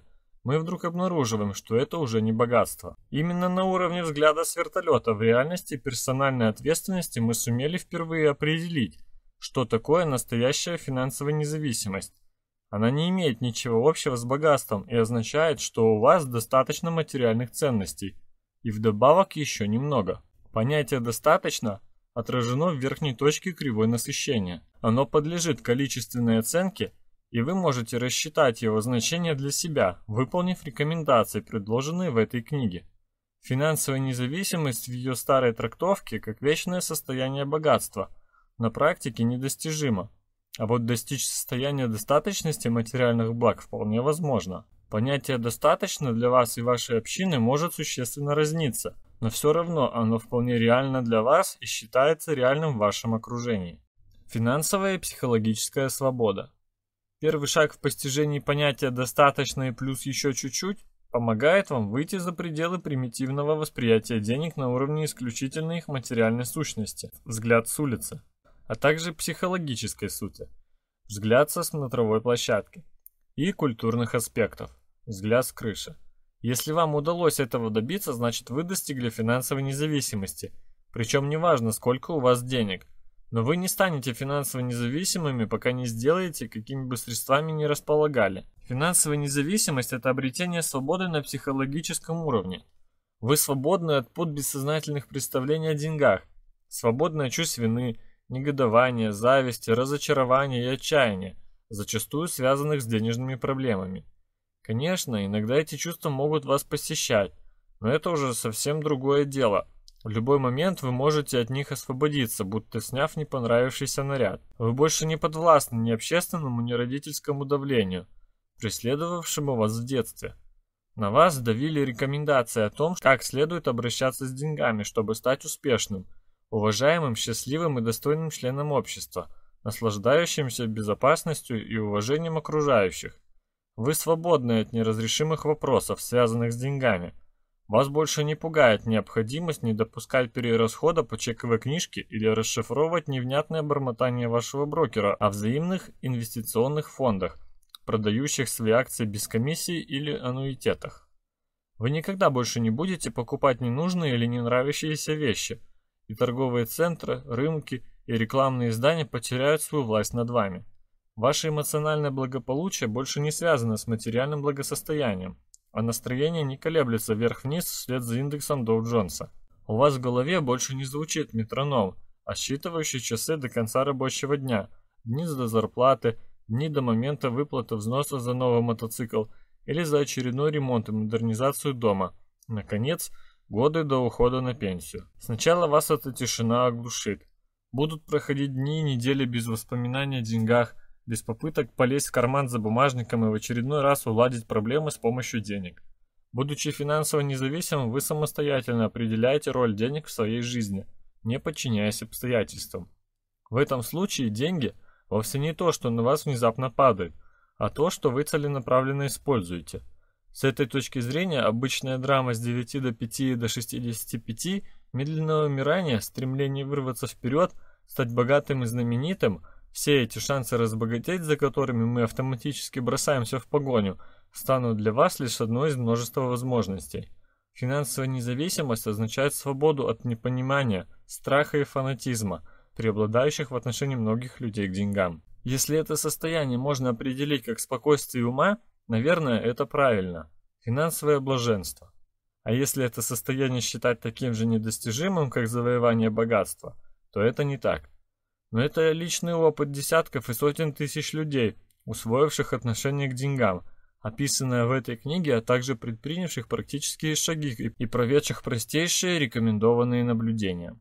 A: мы вдруг обнаруживаем, что это уже не богатство. Именно на уровне взгляда с вертолета в реальности персональной ответственности мы сумели впервые определить, что такое настоящая финансовая независимость. Она не имеет ничего общего с богатством и означает, что у вас достаточно материальных ценностей. И вдобавок еще немного. Понятие «достаточно» отражено в верхней точке кривой насыщения. Оно подлежит количественной оценке, и вы можете рассчитать его значение для себя, выполнив рекомендации, предложенные в этой книге. Финансовая независимость в ее старой трактовке как вечное состояние богатства на практике недостижима. А вот достичь состояния достаточности материальных благ вполне возможно. Понятие «достаточно» для вас и вашей общины может существенно разниться, но все равно оно вполне реально для вас и считается реальным в вашем окружении. Финансовая и психологическая свобода. Первый шаг в постижении понятия «достаточно» и плюс еще чуть-чуть помогает вам выйти за пределы примитивного восприятия денег на уровне исключительной их материальной сущности, взгляд с улицы, а также психологической сути, взгляд со смотровой площадки, и культурных аспектов, взгляд с крыши. Если вам удалось этого добиться, значит вы достигли финансовой независимости, причем неважно, сколько у вас денег. Но вы не станете финансово независимыми, пока не сделаете, какими бы средствами ни располагали. Финансовая независимость – это обретение свободы на психологическом уровне. Вы свободны от подбессознательных представлений о деньгах, свободны от чувств вины, негодования, зависти, разочарования и отчаяния, зачастую связанных с денежными проблемами. Конечно, иногда эти чувства могут вас посещать, но это уже совсем другое дело. В любой момент вы можете от них освободиться, будто сняв не понравившийся наряд. Вы больше не подвластны ни общественному, ни родительскому давлению, преследовавшему вас в детстве. На вас давили рекомендации о том, как следует обращаться с деньгами, чтобы стать успешным, уважаемым, счастливым и достойным членом общества, наслаждающимся безопасностью и уважением окружающих. Вы свободны от неразрешимых вопросов, связанных с деньгами. Вас больше не пугает необходимость не допускать перерасхода по чековой книжке или расшифровывать невнятное бормотание вашего брокера о взаимных инвестиционных фондах, продающих свои акции без комиссии или аннуитетах. Вы никогда больше не будете покупать ненужные или не нравящиеся вещи, и торговые центры, рынки и рекламные издания потеряют свою власть над вами. Ваше эмоциональное благополучие больше не связано с материальным благосостоянием, а настроение не колеблется вверх-вниз вслед за индексом Доу-Джонса. У вас в голове больше не звучит метроном, отсчитывающий часы до конца рабочего дня, дни до зарплаты, дни до момента выплаты взноса за новый мотоцикл или за очередной ремонт и модернизацию дома. Наконец, годы до ухода на пенсию. Сначала вас эта тишина оглушит. Будут проходить дни и недели без воспоминаний о деньгах, без попыток полезть в карман за бумажником и в очередной раз уладить проблемы с помощью денег. Будучи финансово независимым, вы самостоятельно определяете роль денег в своей жизни, не подчиняясь обстоятельствам. В этом случае деньги вовсе не то, что на вас внезапно падает, а то, что вы целенаправленно используете. С этой точки зрения обычная драма с 9 до 5 и до 65, медленное умирание, стремление вырваться вперед, стать богатым и знаменитым – все эти шансы разбогатеть, за которыми мы автоматически бросаемся в погоню, станут для вас лишь одной из множества возможностей. Финансовая независимость означает свободу от непонимания, страха и фанатизма, преобладающих в отношении многих людей к деньгам. Если это состояние можно определить как спокойствие ума, наверное, это правильно. Финансовое блаженство. А если это состояние считать таким же недостижимым, как завоевание богатства, то это не так. Но это личный опыт десятков и сотен тысяч людей, усвоивших отношение к деньгам, описанное в этой книге, а также предпринявших практические шаги и проведших простейшие рекомендованные наблюдения.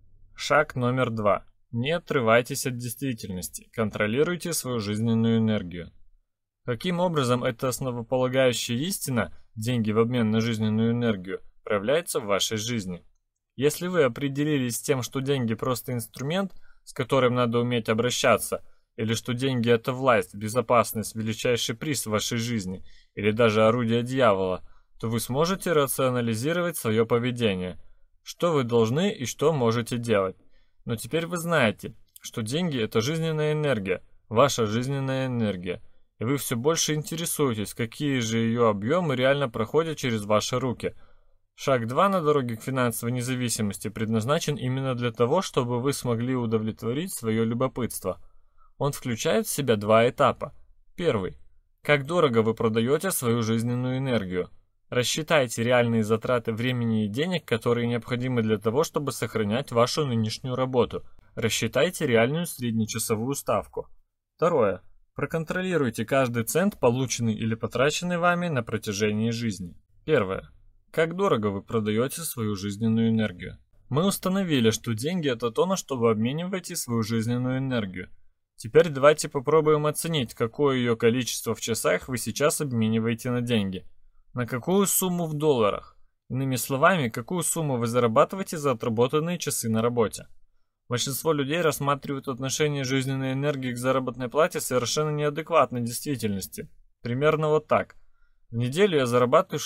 A: Шаг номер 2. Не отрывайтесь от действительности, контролируйте свою жизненную энергию. Каким образом эта основополагающая истина, деньги в обмен на жизненную энергию, проявляется в вашей жизни? Если вы определились с тем, что деньги просто инструмент, с которым надо уметь обращаться, или что деньги – это власть, безопасность, величайший приз в вашей жизни, или даже орудие дьявола, то вы сможете рационализировать свое поведение, что вы должны и что можете делать. Но теперь вы знаете, что деньги – это жизненная энергия, ваша жизненная энергия, и вы все больше интересуетесь, какие же ее объемы реально проходят через ваши руки. Шаг 2 на дороге к финансовой независимости предназначен именно для того, чтобы вы смогли удовлетворить свое любопытство. Он включает в себя два этапа. Первый. Как дорого вы продаете свою жизненную энергию? Рассчитайте реальные затраты времени и денег, которые необходимы для того, чтобы сохранять вашу нынешнюю работу. Рассчитайте реальную среднечасовую ставку. Второе. Проконтролируйте каждый цент, полученный или потраченный вами на протяжении жизни. Первое. Как дорого вы продаете свою жизненную энергию? Мы установили, что деньги – это то, на что вы обмениваете свою жизненную энергию. Теперь давайте попробуем оценить, какое ее количество в часах вы сейчас обмениваете на деньги. На какую сумму в долларах? Иными словами, какую сумму вы зарабатываете за отработанные часы на работе? Большинство людей рассматривают отношение жизненной энергии к заработной плате совершенно неадекватной действительности. Примерно вот так. В неделю я зарабатываю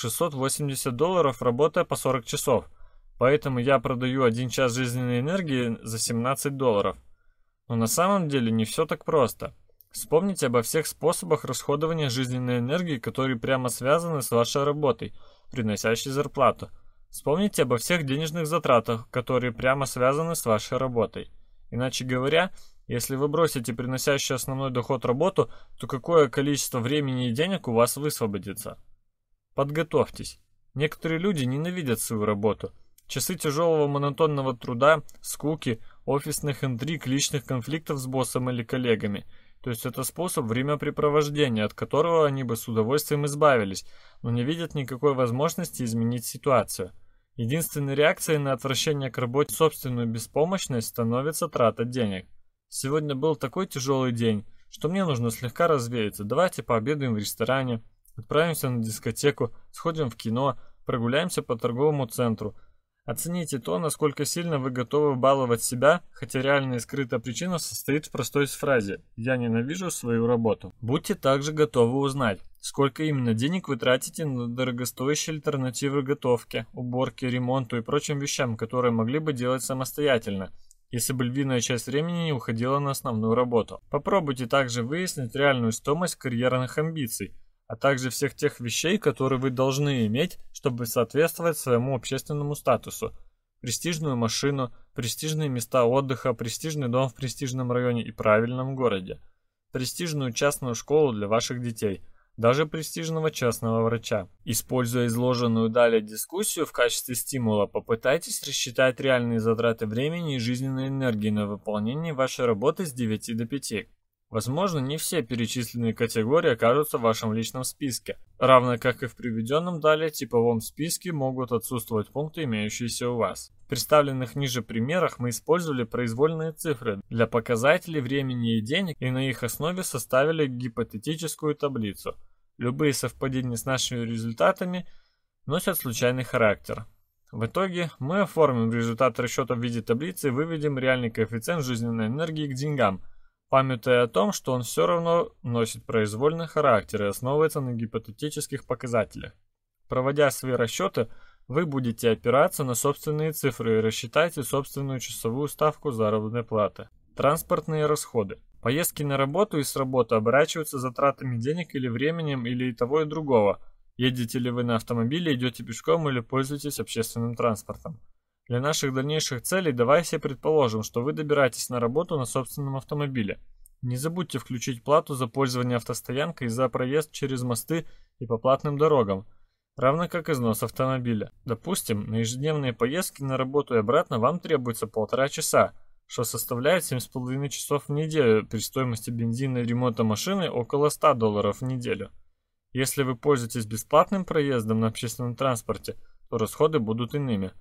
A: $680, работая по 40 часов, поэтому я продаю 1 час жизненной энергии за $17. Но на самом деле не все так просто. Вспомните обо всех способах расходования жизненной энергии, которые прямо связаны с вашей работой, приносящей зарплату. Вспомните обо всех денежных затратах, которые прямо связаны с вашей работой. Иначе говоря, если вы бросите приносящую основной доход работу, то какое количество времени и денег у вас высвободится? Подготовьтесь. Некоторые люди ненавидят свою работу. Часы тяжелого монотонного труда, скуки, офисных интриг, личных конфликтов с боссом или коллегами. То есть это способ времяпрепровождения, от которого они бы с удовольствием избавились, но не видят никакой возможности изменить ситуацию. Единственной реакцией на отвращение к работе, собственную беспомощность, становится трата денег. Сегодня был такой тяжелый день, что мне нужно слегка развеяться. Давайте пообедаем в ресторане, отправимся на дискотеку, сходим в кино, прогуляемся по торговому центру. Оцените то, насколько сильно вы готовы баловать себя, хотя реальная и скрытая причина состоит в простой фразе «Я ненавижу свою работу». Будьте также готовы узнать, сколько именно денег вы тратите на дорогостоящие альтернативы готовке, уборке, ремонту и прочим вещам, которые могли бы делать самостоятельно, если бы львиная часть времени не уходила на основную работу. Попробуйте также выяснить реальную стоимость карьерных амбиций, а также всех тех вещей, которые вы должны иметь, чтобы соответствовать своему общественному статусу. Престижную машину, престижные места отдыха, престижный дом в престижном районе и правильном городе. Престижную частную школу для ваших детей, даже престижного частного врача. Используя изложенную далее дискуссию в качестве стимула, попытайтесь рассчитать реальные затраты времени и жизненной энергии на выполнение вашей работы с 9 до 5. Возможно, не все перечисленные категории окажутся в вашем личном списке, равно как и в приведенном далее типовом списке могут отсутствовать пункты, имеющиеся у вас. В представленных ниже примерах мы использовали произвольные цифры для показателей времени и денег и на их основе составили гипотетическую таблицу. Любые совпадения с нашими результатами носят случайный характер. В итоге мы оформим результат расчета в виде таблицы и выведем реальный коэффициент жизненной энергии к деньгам, памятуя о том, что он все равно носит произвольный характер и основывается на гипотетических показателях. Проводя свои расчеты, вы будете опираться на собственные цифры и рассчитайте собственную часовую ставку заработной платы. Транспортные расходы. Поездки на работу и с работы оборачиваются затратами денег или временем, или и того, и другого. Едете ли вы на автомобиле, идете пешком или пользуетесь общественным транспортом. Для наших дальнейших целей давайте предположим, что вы добираетесь на работу на собственном автомобиле. Не забудьте включить плату за пользование автостоянкой и за проезд через мосты и по платным дорогам, равно как износ автомобиля. Допустим, на ежедневные поездки на работу и обратно вам требуется 1,5 часа, что составляет 7,5 часов в неделю при стоимости бензина и ремонта машины около $100 в неделю. Если вы пользуетесь бесплатным проездом на общественном транспорте, то расходы будут иными.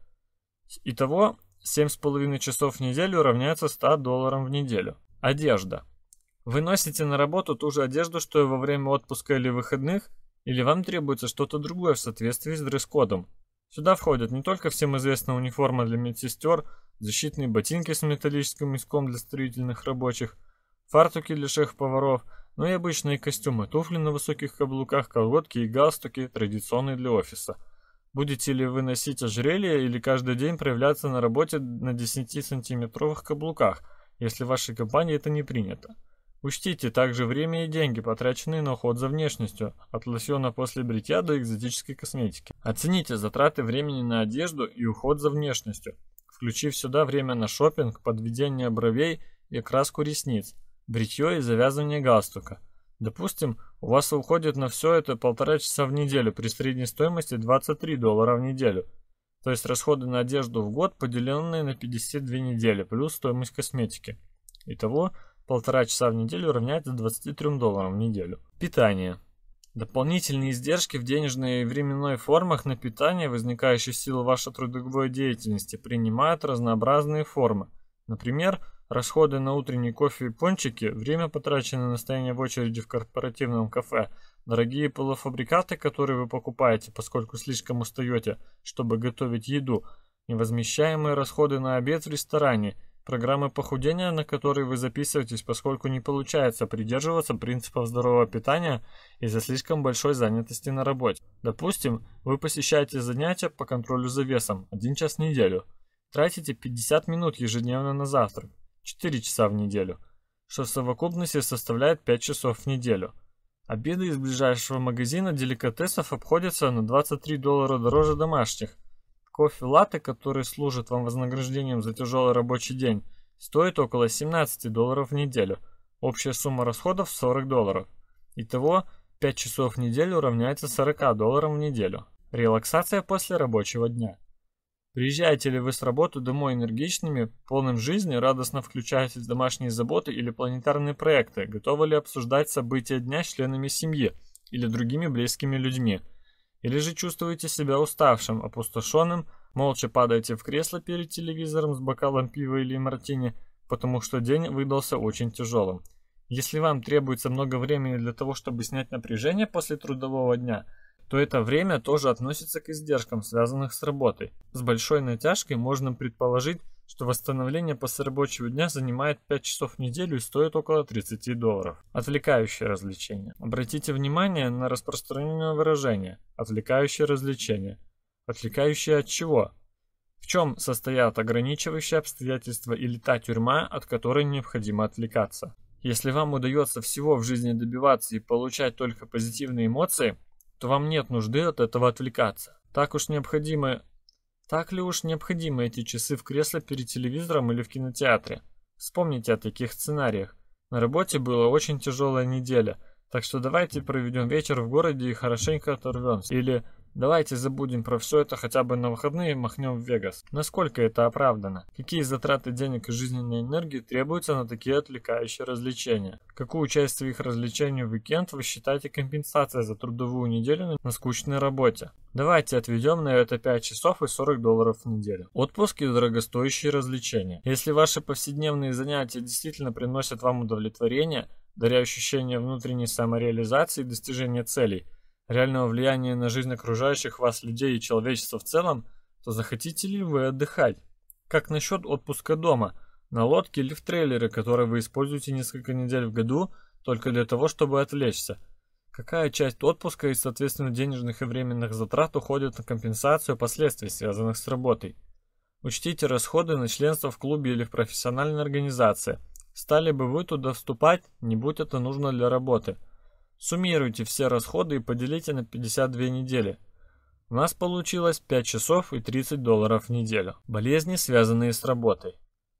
A: Итого 7,5 часов в неделю равняется $100 в неделю. Одежда. Вы носите на работу ту же одежду, что и во время отпуска или выходных, или вам требуется что-то другое в соответствии с дресс-кодом. Сюда входят не только всем известная униформа для медсестер, защитные ботинки с металлическим мыском для строительных рабочих, фартуки для шеф-поваров, но и обычные костюмы, туфли на высоких каблуках, колготки и галстуки, традиционные для офиса. Будете ли вы носить ожерелье или каждый день проявляться на работе на 10-сантиметровых каблуках, если в вашей компании это не принято? Учтите также время и деньги, потраченные на уход за внешностью, от лосьона после бритья до экзотической косметики. Оцените затраты времени на одежду и уход за внешностью, включив сюда время на шопинг, подведение бровей и краску ресниц, бритье и завязывание галстука. Допустим, у вас уходит на все это 1,5 часа в неделю при средней стоимости $23 в неделю. То есть расходы на одежду в год, поделенные на 52 недели, плюс стоимость косметики. Итого 1,5 часа в неделю равняется $23 в неделю. Питание. Дополнительные издержки в денежной и временной формах на питание, возникающие в силу вашей трудовой деятельности, принимают разнообразные формы. Например, расходы на утренний кофе и пончики, время, потраченное на стояние в очереди в корпоративном кафе, дорогие полуфабрикаты, которые вы покупаете, поскольку слишком устаете, чтобы готовить еду, невозмещаемые расходы на обед в ресторане, программы похудения, на которые вы записываетесь, поскольку не получается придерживаться принципов здорового питания из-за слишком большой занятости на работе. Допустим, вы посещаете занятия по контролю за весом 1 час в неделю, тратите 50 минут ежедневно на завтрак, 4 часа в неделю, что в совокупности составляет 5 часов в неделю. Обеды из ближайшего магазина деликатесов обходятся на $23 дороже домашних. Кофе-латте, который служит вам вознаграждением за тяжелый рабочий день, стоит около $17 в неделю. Общая сумма расходов $40. Итого 5 часов в неделю равняется $40 в неделю. Релаксация после рабочего дня. Приезжаете ли вы с работы домой энергичными, полным жизни, радостно включаетесь в домашние заботы или планетарные проекты, готовы ли обсуждать события дня с членами семьи или другими близкими людьми? Или же чувствуете себя уставшим, опустошенным, молча падаете в кресло перед телевизором с бокалом пива или мартини, потому что день выдался очень тяжелым. Если вам требуется много времени для того, чтобы снять напряжение после трудового дня, то это время тоже относится к издержкам, связанных с работой. С большой натяжкой можно предположить, что восстановление после рабочего дня занимает 5 часов в неделю и стоит около $30. Отвлекающее развлечение. Обратите внимание на распространенное выражение «отвлекающее развлечение». Отвлекающее от чего? В чем состоят ограничивающие обстоятельства или та тюрьма, от которой необходимо отвлекаться? Если вам удается всего в жизни добиваться и получать только позитивные эмоции, то вам нет нужды от этого отвлекаться. Так ли уж необходимы эти часы в кресле перед телевизором или в кинотеатре? Вспомните о таких сценариях. На работе была очень тяжелая неделя, так что давайте проведем вечер в городе и хорошенько оторвемся. Или давайте забудем про все это хотя бы на выходные и махнем в Вегас. Насколько это оправдано? Какие затраты денег и жизненной энергии требуются на такие отвлекающие развлечения? Какую часть своих развлечений в уикенд вы считаете компенсацией за трудовую неделю на скучной работе? Давайте отведем на это 5 часов и $40 в неделю. Отпуск и дорогостоящие развлечения. Если ваши повседневные занятия действительно приносят вам удовлетворение, даря ощущение внутренней самореализации и достижения целей, реального влияния на жизнь окружающих вас людей и человечества в целом, то захотите ли вы отдыхать? Как насчет отпуска дома, на лодке или в трейлере, который вы используете несколько недель в году только для того, чтобы отвлечься? Какая часть отпуска и, соответственно, денежных и временных затрат уходит на компенсацию последствий, связанных с работой? Учтите расходы на членство в клубе или в профессиональной организации. Стали бы вы туда вступать, не будь это нужно для работы. Суммируйте все расходы и поделите на 52 недели. У нас получилось 5 часов и $30 в неделю. Болезни, связанные с работой.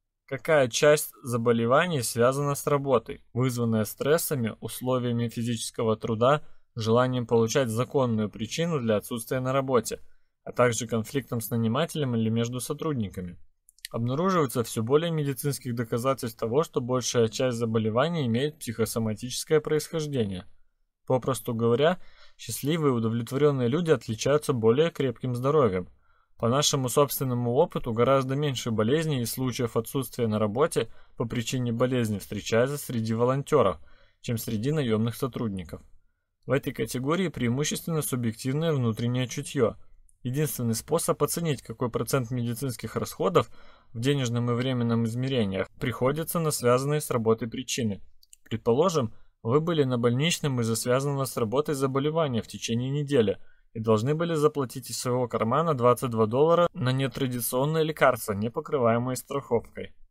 A: Какая часть заболеваний связана с работой, вызванная стрессами, условиями физического труда, желанием получать законную причину для отсутствия на работе, а также конфликтом с нанимателем или между сотрудниками? Обнаруживается все более медицинских доказательств того, что большая часть заболеваний имеет психосоматическое происхождение. Попросту говоря, счастливые и удовлетворенные люди отличаются более крепким здоровьем. По нашему собственному опыту, гораздо меньше болезней и случаев отсутствия на работе по причине болезни встречается среди волонтеров, чем среди наемных сотрудников. В этой категории преимущественно субъективное внутреннее чутье. Единственный способ оценить, какой процент медицинских расходов в денежном и временном измерениях приходится на связанные с работой причины. Предположим, вы были на больничном из-за связанного с работой заболевания в течение недели и должны были заплатить из своего кармана $22 на нетрадиционные лекарства, не покрываемые страховкой.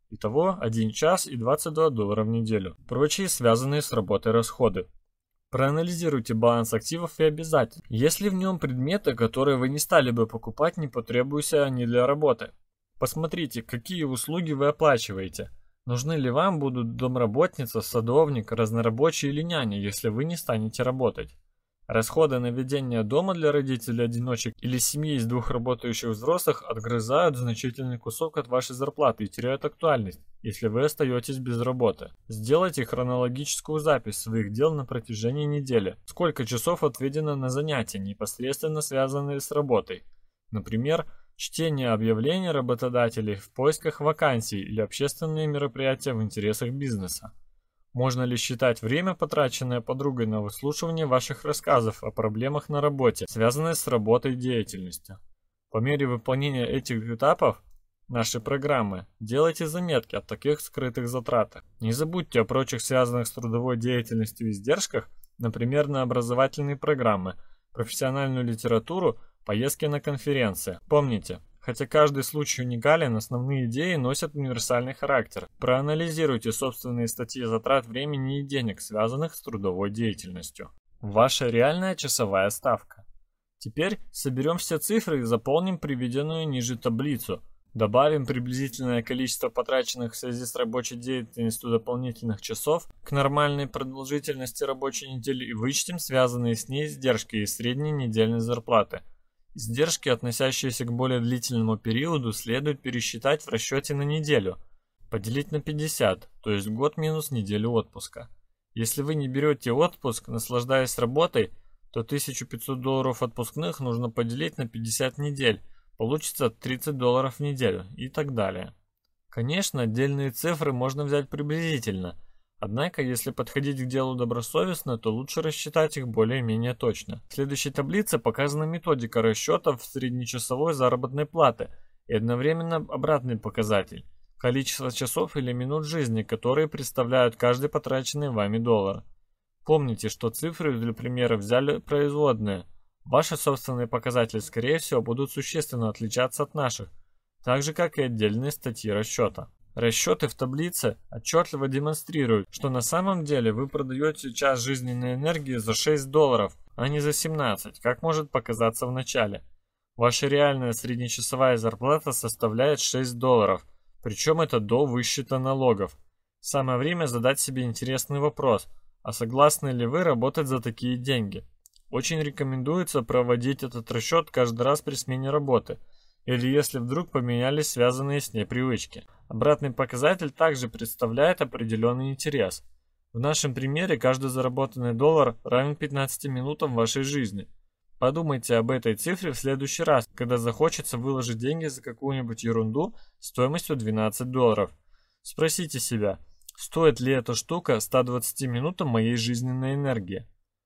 A: Итого 1 час и $22 в неделю. Прочие связанные с работой расходы. Проанализируйте баланс активов и обязательств. Если в нем предметы, которые вы не стали бы покупать, не потребуются они для работы. Посмотрите, какие услуги вы оплачиваете. Нужны ли вам будут домработница, садовник, разнорабочий или няня, если вы не станете работать. Расходы на ведение дома для родителей-одиночек или семьи из 2 работающих взрослых отгрызают значительный кусок от вашей зарплаты и теряют актуальность, если вы остаетесь без работы. Сделайте хронологическую запись своих дел на протяжении недели. Сколько часов отведено на занятия, непосредственно связанные с работой. Например, чтение объявлений работодателей в поисках вакансий или общественные мероприятия в интересах бизнеса. Можно ли считать время, потраченное подругой на выслушивание ваших рассказов о проблемах на работе, связанных с работой и деятельностью? По мере выполнения этих этапов нашей программы делайте заметки о таких скрытых затратах. Не забудьте о прочих связанных с трудовой деятельностью издержках, например, на образовательные программы, профессиональную литературу, поездки на конференции. Помните, хотя каждый случай уникален, основные идеи носят универсальный характер. Проанализируйте собственные статьи затрат времени и денег, связанных с трудовой деятельностью. Ваша реальная часовая ставка. Теперь соберем все цифры и заполним приведенную ниже таблицу. Добавим приблизительное количество потраченных в связи с рабочей деятельностью дополнительных часов к нормальной продолжительности рабочей недели и вычтем связанные с ней издержки из средней недельной зарплаты. Издержки, относящиеся к более длительному периоду, следует пересчитать в расчете на неделю, поделить на 50, то есть год минус неделю отпуска. Если вы не берете отпуск, наслаждаясь работой, то $1500 отпускных нужно поделить на 50 недель, получится $30 в неделю и так далее. Конечно, отдельные цифры можно взять приблизительно, однако, если подходить к делу добросовестно, то лучше рассчитать их более-менее точно. В следующей таблице показана методика расчетов среднечасовой заработной платы и одновременно обратный показатель – количество часов или минут жизни, которые представляют каждый потраченный вами доллар. Помните, что цифры для примера взяли производные. Ваши собственные показатели, скорее всего, будут существенно отличаться от наших, так же, как и отдельные статьи расчета. Расчеты в таблице отчетливо демонстрируют, что на самом деле вы продаете час жизненной энергии за $6, а не за 17, как может показаться в начале. Ваша реальная среднечасовая зарплата составляет $6, причем это до высчета налогов. Самое время задать себе интересный вопрос, а согласны ли вы работать за такие деньги? Очень рекомендуется проводить этот расчет каждый раз при смене работы, или если вдруг поменялись связанные с ней привычки. Обратный показатель также представляет определенный интерес. В нашем примере каждый заработанный доллар равен 15 минутам вашей жизни. Подумайте об этой цифре в следующий раз, когда захочется выложить деньги за какую-нибудь ерунду стоимостью $12. Спросите себя, стоит ли эта штука 120 минутам моей жизненной энергии?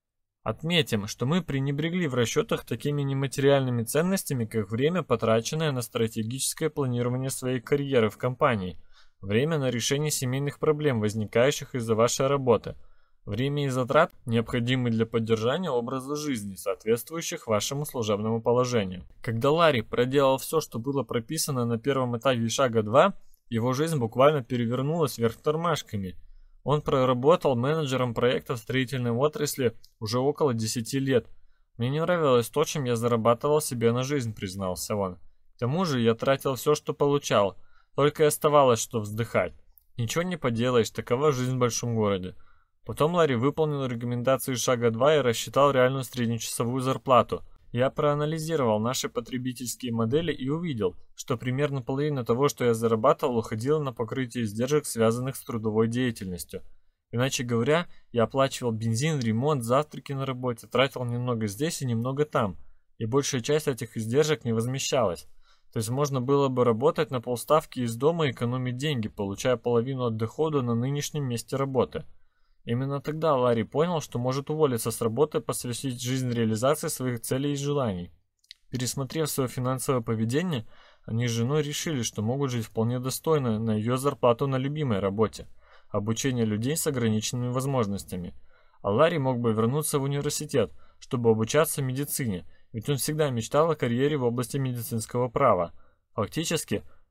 A: Отметим, что мы пренебрегли в расчетах такими нематериальными ценностями, как время, потраченное на стратегическое планирование своей карьеры в компании, время на решение семейных проблем, возникающих из-за вашей работы, время и затрат, необходимые для поддержания образа жизни, соответствующих вашему служебному положению. Когда Ларри проделал все, что было прописано на первом этапе шага 2, его жизнь буквально перевернулась вверх тормашками. Он проработал менеджером проекта в строительной отрасли уже около 10 лет. Мне не нравилось то, чем я зарабатывал себе на жизнь, признался он. К тому же я тратил все, что получал, только и оставалось, что вздыхать. Ничего не поделаешь, такова жизнь в большом городе. Потом Ларри выполнил рекомендации шага 2 и рассчитал реальную среднечасовую зарплату. Я проанализировал наши потребительские модели и увидел, что примерно половина того, что я зарабатывал, уходила на покрытие издержек, связанных с трудовой деятельностью. Иначе говоря, я оплачивал бензин, ремонт, завтраки на работе, тратил немного здесь и немного там, и большая часть этих издержек не возмещалась. То есть можно было бы работать на полставки из дома и экономить деньги, получая половину от дохода на нынешнем месте работы. Именно тогда Ларри понял, что может уволиться с работы и посвятить жизнь реализации своих целей и желаний. Пересмотрев свое финансовое поведение, они с женой решили, что могут жить вполне достойно на ее зарплату на любимой работе – обучение людей с ограниченными возможностями. А Ларри мог бы вернуться в университет, чтобы обучаться медицине, ведь он всегда мечтал о карьере в области медицинского права. Фактически,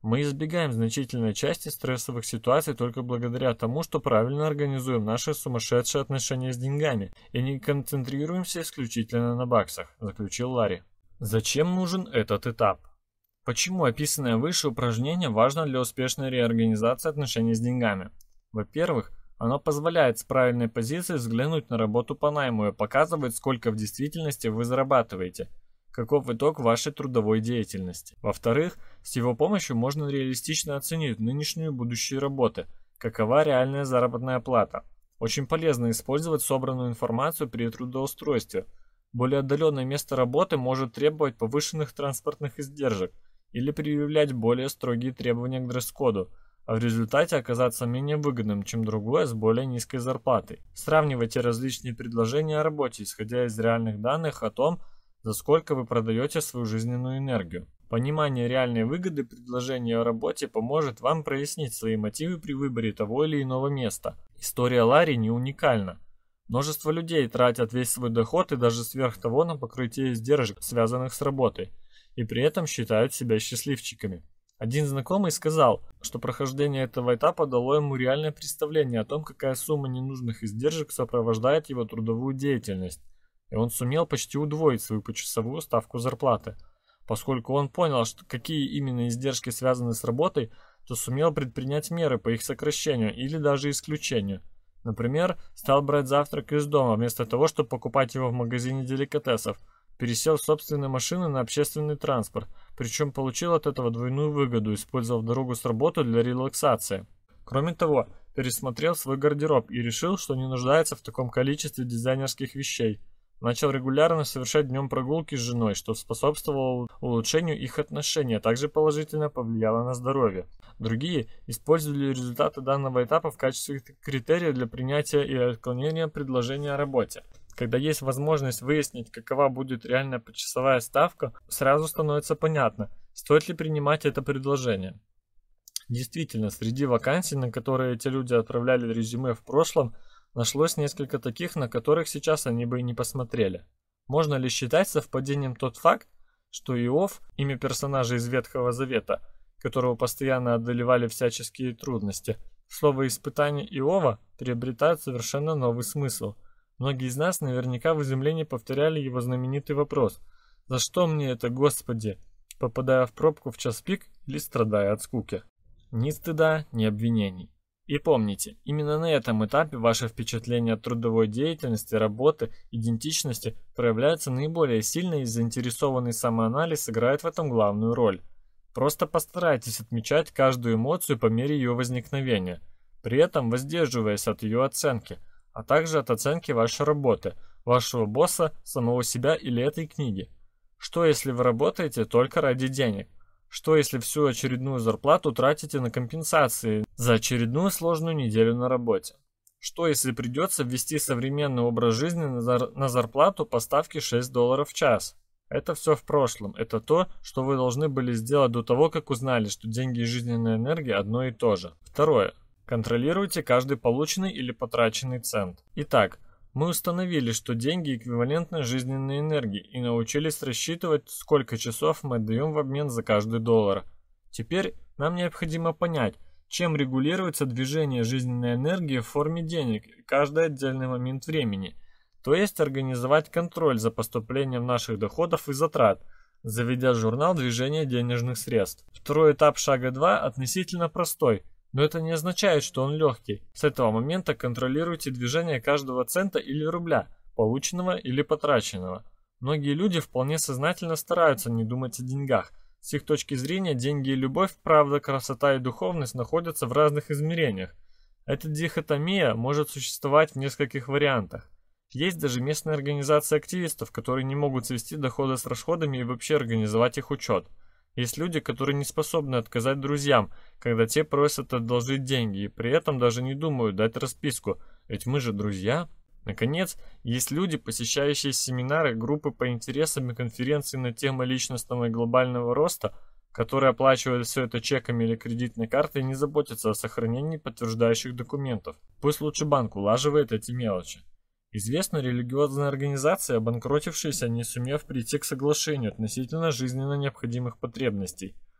A: Мы избегаем значительной части стрессовых ситуаций только благодаря тому, что правильно организуем наши сумасшедшие отношения с деньгами и не концентрируемся исключительно на баксах, заключил Ларри. Зачем нужен этот этап? Почему описанное выше упражнение важно для успешной реорганизации отношений с деньгами? Во-первых, оно позволяет с правильной позиции взглянуть на работу по найму и показывает, сколько в действительности вы зарабатываете, каков итог вашей трудовой деятельности. Во-вторых, с его помощью можно реалистично оценить нынешнюю и будущие работы, какова реальная заработная плата. Очень полезно использовать собранную информацию при трудоустройстве. Более отдаленное место работы может требовать повышенных транспортных издержек или предъявлять более строгие требования к дресс-коду, а в результате оказаться менее выгодным, чем другое с более низкой зарплатой. Сравнивайте различные предложения о работе, исходя из реальных данных о том, за сколько вы продаете свою жизненную энергию. Понимание реальной выгоды предложения о работе поможет вам прояснить свои мотивы при выборе того или иного места. История Ларри не уникальна. Множество людей тратят весь свой доход и даже сверх того на покрытие издержек, связанных с работой, и при этом считают себя счастливчиками. Один знакомый сказал, что прохождение этого этапа дало ему реальное представление о том, какая сумма ненужных издержек сопровождает его трудовую деятельность, и он сумел почти удвоить свою почасовую ставку зарплаты. Поскольку он понял, что какие именно издержки связаны с работой, то сумел предпринять меры по их сокращению или даже исключению. Например, стал брать завтрак из дома вместо того, чтобы покупать его в магазине деликатесов, пересел с собственной машины на общественный транспорт, причем получил от этого двойную выгоду, использовав дорогу с работы для релаксации. Кроме того, пересмотрел свой гардероб и решил, что не нуждается в таком количестве дизайнерских вещей. Начал регулярно совершать днем прогулки с женой, что способствовало улучшению их отношений, а также положительно повлияло на здоровье. Другие использовали результаты данного этапа в качестве критерия для принятия и отклонения предложения о работе. Когда есть возможность выяснить, какова будет реальная почасовая ставка, сразу становится понятно, стоит ли принимать это предложение. Действительно, среди вакансий, на которые эти люди отправляли резюме в прошлом, нашлось несколько таких, на которых сейчас они бы и не посмотрели. Можно ли считать совпадением тот факт, что Иов, имя персонажа из Ветхого Завета, которого постоянно одолевали всяческие трудности, слово «испытание Иова» приобретает совершенно новый смысл. Многие из нас наверняка в изумлении повторяли его знаменитый вопрос: «За что мне это, Господи?» попадая в пробку в час пик или страдая от скуки. Ни стыда, ни обвинений. И помните, именно на этом этапе ваше впечатление от трудовой деятельности, работы, идентичности проявляется наиболее сильно, и заинтересованный самоанализ играет в этом главную роль. Просто постарайтесь отмечать каждую эмоцию по мере ее возникновения, при этом воздерживаясь от ее оценки, а также от оценки вашей работы, вашего босса, самого себя или этой книги. Что если вы работаете только ради денег? Что если всю очередную зарплату тратите на компенсации за очередную сложную неделю на работе? Что если придется ввести современный образ жизни на зарплату по ставке $6 в час? Это все в прошлом. Это то, что вы должны были сделать до того, как узнали, что деньги и жизненная энергия одно и то же. Второе. Контролируйте каждый полученный или потраченный цент. Итак, мы установили, что деньги эквивалентны жизненной энергии и научились рассчитывать, сколько часов мы отдаем в обмен за каждый доллар. Теперь нам необходимо понять, чем регулируется движение жизненной энергии в форме денег в каждый отдельный момент времени, то есть организовать контроль за поступлением наших доходов и затрат, заведя журнал движения денежных средств. Второй этап шага 2 относительно простой, но это не означает, что он легкий. С этого момента контролируйте движение каждого цента или рубля, полученного или потраченного. Многие люди вполне сознательно стараются не думать о деньгах. С их точки зрения, деньги и любовь, правда, красота и духовность находятся в разных измерениях. Эта дихотомия может существовать в нескольких вариантах. Есть даже местные организации активистов, которые не могут свести доходы с расходами и вообще организовать их учет. Есть люди, которые не способны отказать друзьям, когда те просят одолжить деньги, и при этом даже не думают дать расписку, ведь мы же друзья. Наконец, есть люди, посещающие семинары, группы по интересам и конференции на темы личностного и глобального роста, которые оплачивают все это чеками или кредитной картой и не заботятся о сохранении подтверждающих документов. Пусть лучше банк улаживает эти мелочи. Известна религиозная организация, обанкротившаяся, не сумев прийти к соглашению относительно жизненно необходимых потребностей.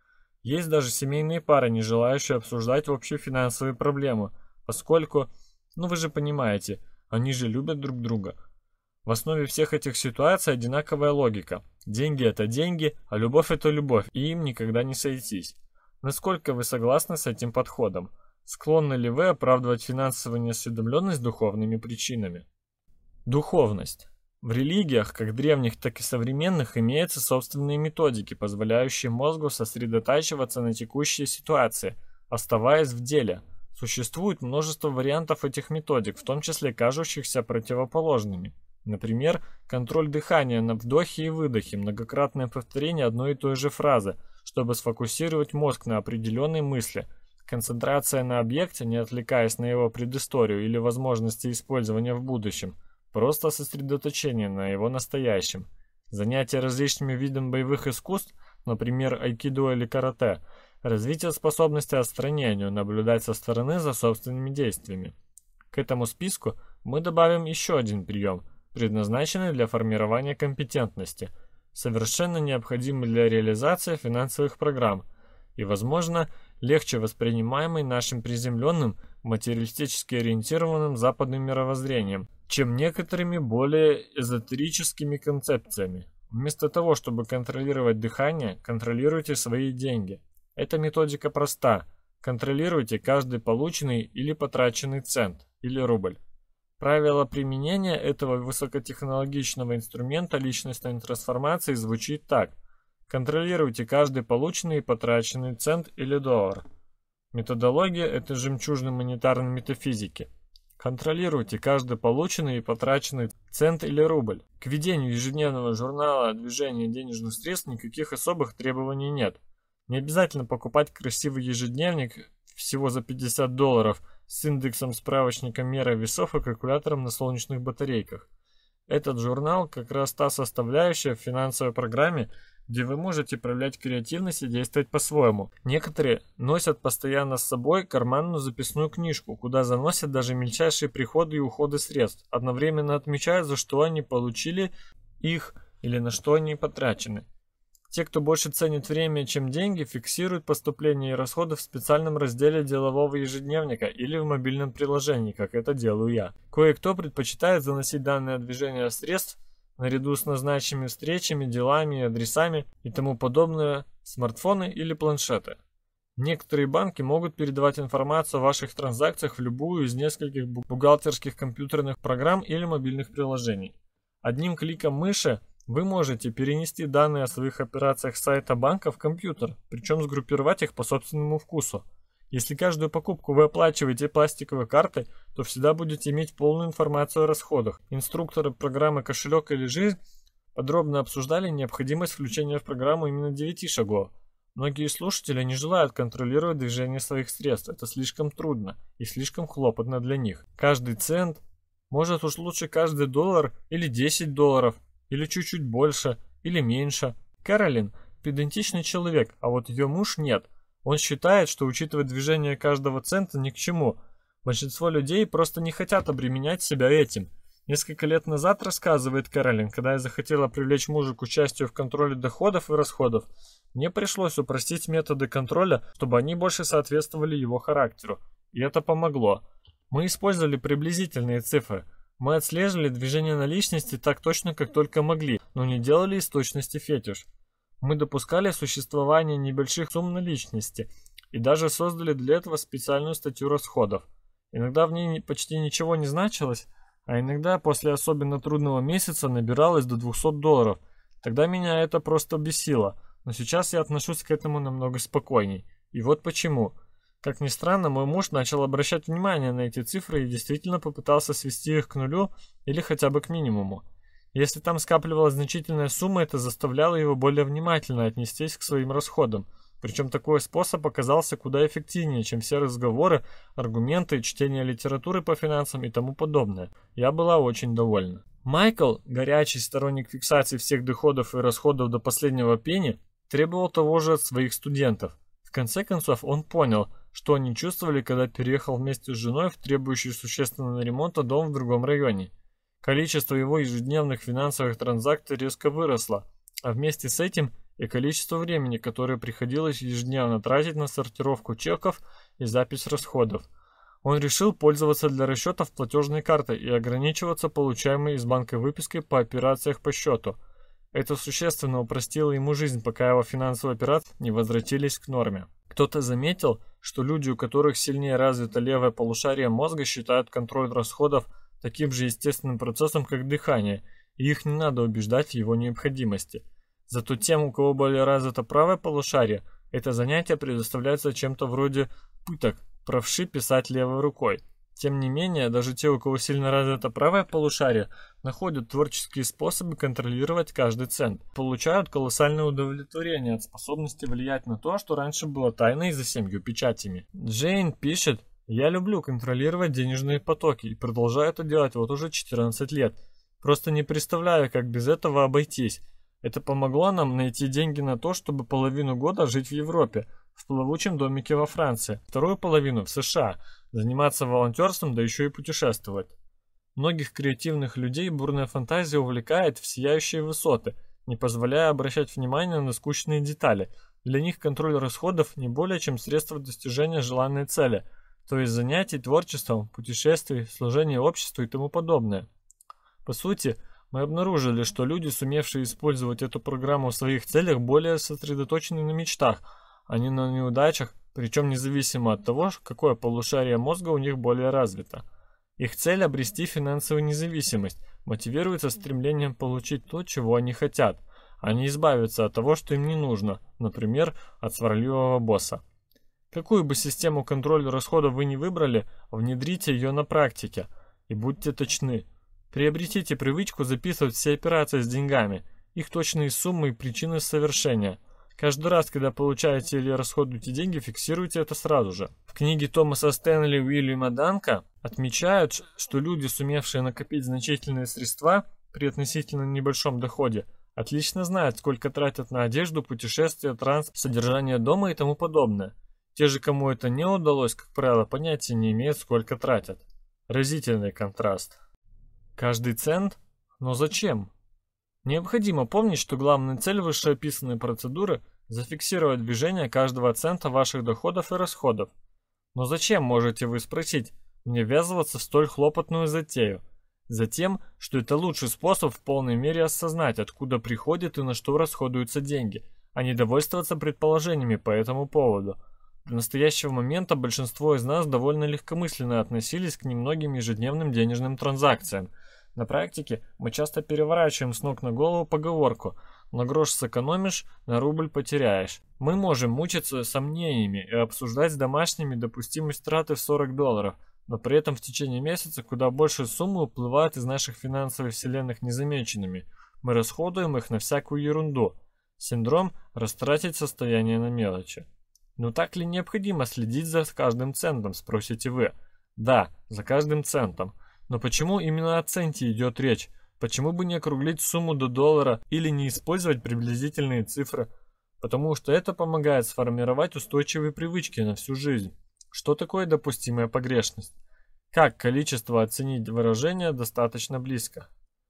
A: Есть даже семейные пары, не желающие обсуждать общие финансовые проблемы, поскольку, вы же понимаете, они же любят друг друга. В основе всех этих ситуаций одинаковая логика. Деньги – это деньги, а любовь – это любовь, и им никогда не сойтись. Насколько вы согласны с этим подходом? Склонны ли вы оправдывать финансовую неосведомленность духовными причинами? Духовность. В религиях, как древних, так и современных, имеются собственные методики, позволяющие мозгу сосредотачиваться на текущей ситуации, оставаясь в деле. Существует множество вариантов этих методик, в том числе кажущихся противоположными. Например, контроль дыхания на вдохе и выдохе, многократное повторение одной и той же фразы, чтобы сфокусировать мозг на определенной мысли, концентрация на объекте, не отвлекаясь на его предысторию или возможности использования в будущем, просто сосредоточение на его настоящем. Занятия различными видами боевых искусств, например, айкидо или карате, развитие способности отстранению, наблюдать со стороны за собственными действиями. К этому списку мы добавим еще один прием, предназначенный для формирования компетентности, совершенно необходимый для реализации финансовых программ и, возможно, легче воспринимаемый нашим приземленным, материалистически ориентированным западным мировоззрением, чем некоторыми более эзотерическими концепциями. Вместо того, чтобы контролировать дыхание, контролируйте свои деньги. Эта методика проста. Контролируйте каждый полученный или потраченный цент или рубль. Правило применения этого высокотехнологичного инструмента личностной трансформации звучит так. Контролируйте каждый полученный и потраченный цент или доллар. Методология – это жемчужина монетарной метафизики. Контролируйте каждый полученный и потраченный цент или рубль. К ведению ежедневного журнала движения денежных средств никаких особых требований нет. Не обязательно покупать красивый ежедневник всего за $50 с индексом справочника меры весов и калькулятором на солнечных батарейках. Этот журнал как раз та составляющая в финансовой программе, где вы можете проявлять креативность и действовать по-своему. Некоторые носят постоянно с собой карманную записную книжку, куда заносят даже мельчайшие приходы и уходы средств, одновременно отмечая, за что они получили их или на что они потрачены. Те, кто больше ценит время, чем деньги, фиксируют поступления и расходы в специальном разделе делового ежедневника или в мобильном приложении, как это делаю я. Кое-кто предпочитает заносить данные о движении средств наряду с назначенными встречами, делами, адресами и тому подобное в смартфоны или планшеты. Некоторые банки могут передавать информацию о ваших транзакциях в любую из нескольких бухгалтерских компьютерных программ или мобильных приложений. Одним кликом мыши вы можете перенести данные о своих операциях с сайта банка в компьютер, причем сгруппировать их по собственному вкусу. Если каждую покупку вы оплачиваете пластиковой картой, то всегда будете иметь полную информацию о расходах. Инструкторы программы «Кошелек или жизнь» подробно обсуждали необходимость включения в программу именно 9 шагов. Многие слушатели не желают контролировать движение своих средств, это слишком трудно и слишком хлопотно для них. Каждый цент, может уж лучше каждый доллар или $10, или чуть-чуть больше, или меньше. Кэролин – педантичный человек, а вот ее муж нет. Он считает, что учитывать движение каждого цента ни к чему. Большинство людей просто не хотят обременять себя этим. Несколько лет назад, рассказывает Кэролин, когда я захотела привлечь мужа к участию в контроле доходов и расходов, мне пришлось упростить методы контроля, чтобы они больше соответствовали его характеру. И это помогло. Мы использовали приблизительные цифры. Мы отслеживали движение наличности так точно, как только могли, но не делали из точности фетиш. Мы допускали существование небольших сумм наличности и даже создали для этого специальную статью расходов. Иногда в ней почти ничего не значилось, а иногда после особенно трудного месяца набиралось до $200. Тогда меня это просто бесило, но сейчас я отношусь к этому намного спокойней. И вот почему. Как ни странно, мой муж начал обращать внимание на эти цифры и действительно попытался свести их к нулю или хотя бы к минимуму. Если там скапливалась значительная сумма, это заставляло его более внимательно отнестись к своим расходам. Причем такой способ оказался куда эффективнее, чем все разговоры, аргументы, чтение литературы по финансам и тому подобное. Я была очень довольна. Майкл, горячий сторонник фиксации всех доходов и расходов до последнего пенни, требовал того же от своих студентов. В конце концов, он понял, что они чувствовали, когда переехал вместе с женой в требующий существенного ремонта дом в другом районе. Количество его ежедневных финансовых транзакций резко выросло, а вместе с этим и количество времени, которое приходилось ежедневно тратить на сортировку чеков и запись расходов. Он решил пользоваться для расчетов платежной картой и ограничиваться получаемой из банка выпиской по операциях по счету. Это существенно упростило ему жизнь, пока его финансовые операции не возвратились к норме. Кто-то заметил, что люди, у которых сильнее развито левое полушарие мозга, считают контроль расходов таким же естественным процессом, как дыхание, и их не надо убеждать в его необходимости. Зато тем, у кого более развито правое полушарие, это занятие предоставляется чем-то вроде пыток, правши писать левой рукой. Тем не менее, даже те, у кого сильно развито правое полушарие, находят творческие способы контролировать каждый цент, получают колоссальное удовлетворение от способности влиять на то, что раньше было тайной за 7 печатями. Джейн пишет: «Я люблю контролировать денежные потоки и продолжаю это делать вот уже 14 лет. Просто не представляю, как без этого обойтись. Это помогло нам найти деньги на то, чтобы половину года жить в Европе, в плавучем домике во Франции, вторую половину в США, заниматься волонтерством, да еще и путешествовать. Многих креативных людей бурная фантазия увлекает в сияющие высоты, не позволяя обращать внимание на скучные детали. Для них контроль расходов не более чем средство достижения желанной цели, то есть занятий творчеством, путешествий, служения обществу и тому подобное. По сути, мы обнаружили, что люди, сумевшие использовать эту программу в своих целях, более сосредоточены на мечтах, а не на неудачах, причем независимо от того, какое полушарие мозга у них более развито. Их цель – обрести финансовую независимость, мотивируется стремлением получить то, чего они хотят, а не избавиться от того, что им не нужно, например, от сварливого босса. Какую бы систему контроля расходов вы ни выбрали, внедрите ее на практике и будьте точны. Приобретите привычку записывать все операции с деньгами, их точные суммы и причины совершения. Каждый раз, когда получаете или расходуете деньги, фиксируйте это сразу же. В книге Томаса Стэнли и Уильяма Данка отмечают, что люди, сумевшие накопить значительные средства при относительно небольшом доходе, отлично знают, сколько тратят на одежду, путешествия, транспорт, содержание дома и тому подобное. Те же, кому это не удалось, как правило, понятия не имеют, сколько тратят. Разительный контраст. Каждый цент? Но зачем? Необходимо помнить, что главная цель вышеописанной процедуры – зафиксировать движение каждого цента ваших доходов и расходов. Но зачем, можете вы спросить, мне ввязываться в столь хлопотную затею? Затем, что это лучший способ в полной мере осознать, откуда приходят и на что расходуются деньги, а не довольствоваться предположениями по этому поводу. До настоящего момента большинство из нас довольно легкомысленно относились к немногим ежедневным денежным транзакциям. На практике мы часто переворачиваем с ног на голову поговорку «на грош сэкономишь, на рубль потеряешь». Мы можем мучиться сомнениями и обсуждать с домашними допустимость траты в $40, но при этом в течение месяца куда больше суммы уплывают из наших финансовых вселенных незамеченными. Мы расходуем их на всякую ерунду. Синдром «растратить состояние на мелочи». Но так ли необходимо следить за каждым центом, спросите вы? Да, за каждым центом. Но почему именно о центе идет речь? Почему бы не округлить сумму до $1 или не использовать приблизительные цифры? Потому что это помогает сформировать устойчивые привычки на всю жизнь. Что такое допустимая погрешность? Как количество оценить выражение достаточно близко?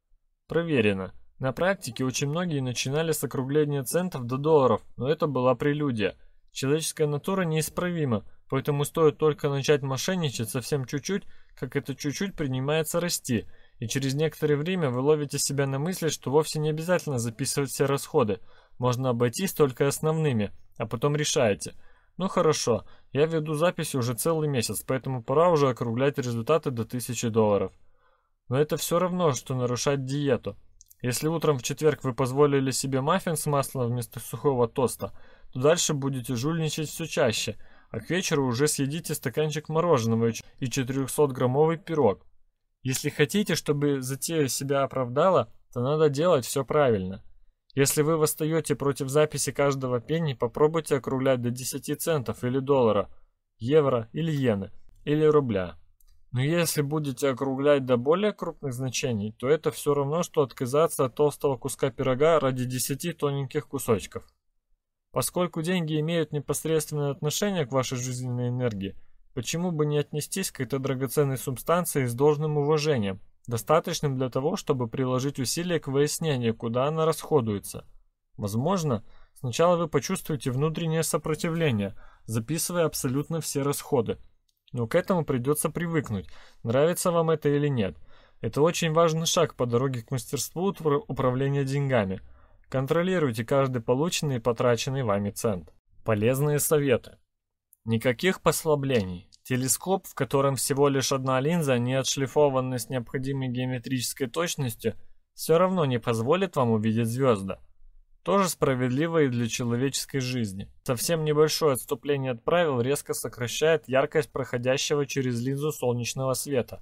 A: Проверено. На практике очень многие начинали с округления центов до $, но это была прелюдия. Человеческая натура неисправима, поэтому стоит только начать мошенничать совсем чуть-чуть, как это чуть-чуть принимается расти, и через некоторое время вы ловите себя на мысли, что вовсе не обязательно записывать все расходы, можно обойтись только основными, а потом решаете: ну хорошо, я веду записи уже целый месяц, поэтому пора уже округлять результаты до $1000. Но это все равно, что нарушать диету. Если утром в четверг вы позволили себе маффин с маслом вместо сухого тоста, то дальше будете жульничать все чаще, а к вечеру уже съедите стаканчик мороженого и 400-граммовый пирог. Если хотите, чтобы затея себя оправдала, то надо делать все правильно. Если вы восстаете против записи каждого пенни, попробуйте округлять до 10 центов или $, евро или иены, или рубля. Но если будете округлять до более крупных значений, то это все равно, что отказаться от толстого куска пирога ради 10 тоненьких кусочков. Поскольку деньги имеют непосредственное отношение к вашей жизненной энергии, почему бы не отнестись к этой драгоценной субстанции с должным уважением, достаточным для того, чтобы приложить усилия к выяснению, куда она расходуется? Возможно, сначала вы почувствуете внутреннее сопротивление, записывая абсолютно все расходы. Но к этому придется привыкнуть, нравится вам это или нет. Это очень важный шаг по дороге к мастерству управления деньгами. Контролируйте каждый полученный и потраченный вами цент. Полезные советы. Никаких послаблений. Телескоп, в котором всего лишь одна линза, не отшлифованный с необходимой геометрической точностью, все равно не позволит вам увидеть звезды. Тоже справедливо и для человеческой жизни. Совсем небольшое отступление от правил резко сокращает яркость проходящего через линзу солнечного света.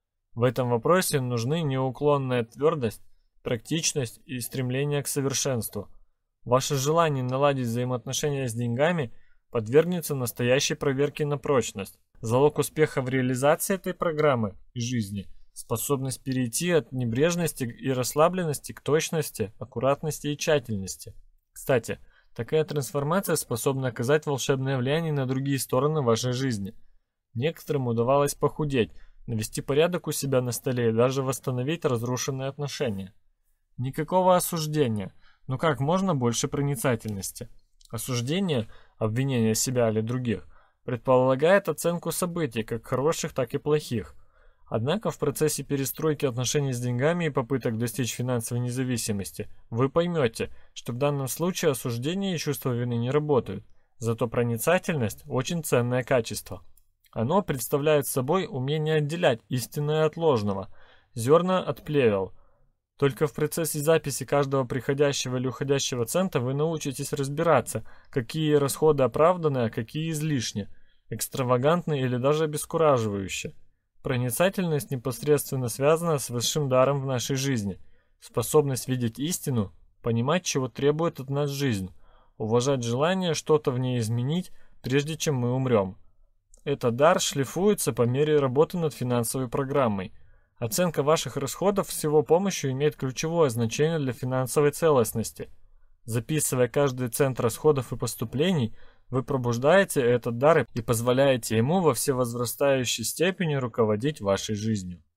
A: В этом вопросе нужны неуклонная твердость, практичность и стремление к совершенству. Ваше желание наладить взаимоотношения с деньгами подвергнется настоящей проверке на прочность. Залог успеха в реализации этой программы и жизни – способность перейти от небрежности и расслабленности к точности, аккуратности и тщательности. Кстати, такая трансформация способна оказать волшебное влияние на другие стороны вашей жизни. Некоторым удавалось похудеть, навести порядок у себя на столе и даже восстановить разрушенные отношения. Никакого осуждения, но как можно больше проницательности. Осуждение, обвинение себя или других, предполагает оценку событий, как хороших, так и плохих. Однако в процессе перестройки отношений с деньгами и попыток достичь финансовой независимости вы поймете, что в данном случае осуждение и чувство вины не работают, зато проницательность – очень ценное качество. Оно представляет собой умение отделять истинное от ложного, зерна от плевел. Только в процессе записи каждого приходящего или уходящего цента вы научитесь разбираться, какие расходы оправданы, а какие излишни, экстравагантны или даже обескураживающие. Проницательность непосредственно связана с высшим даром в нашей жизни. Способность видеть истину, понимать, чего требует от нас жизнь, уважать желание что-то в ней изменить, прежде чем мы умрем. Этот дар шлифуется по мере работы над финансовой программой. Оценка ваших расходов с его помощью имеет ключевое значение для финансовой целостности. Записывая каждый цент расходов и поступлений, вы пробуждаете этот дар и позволяете ему во всевозрастающей степени руководить вашей жизнью.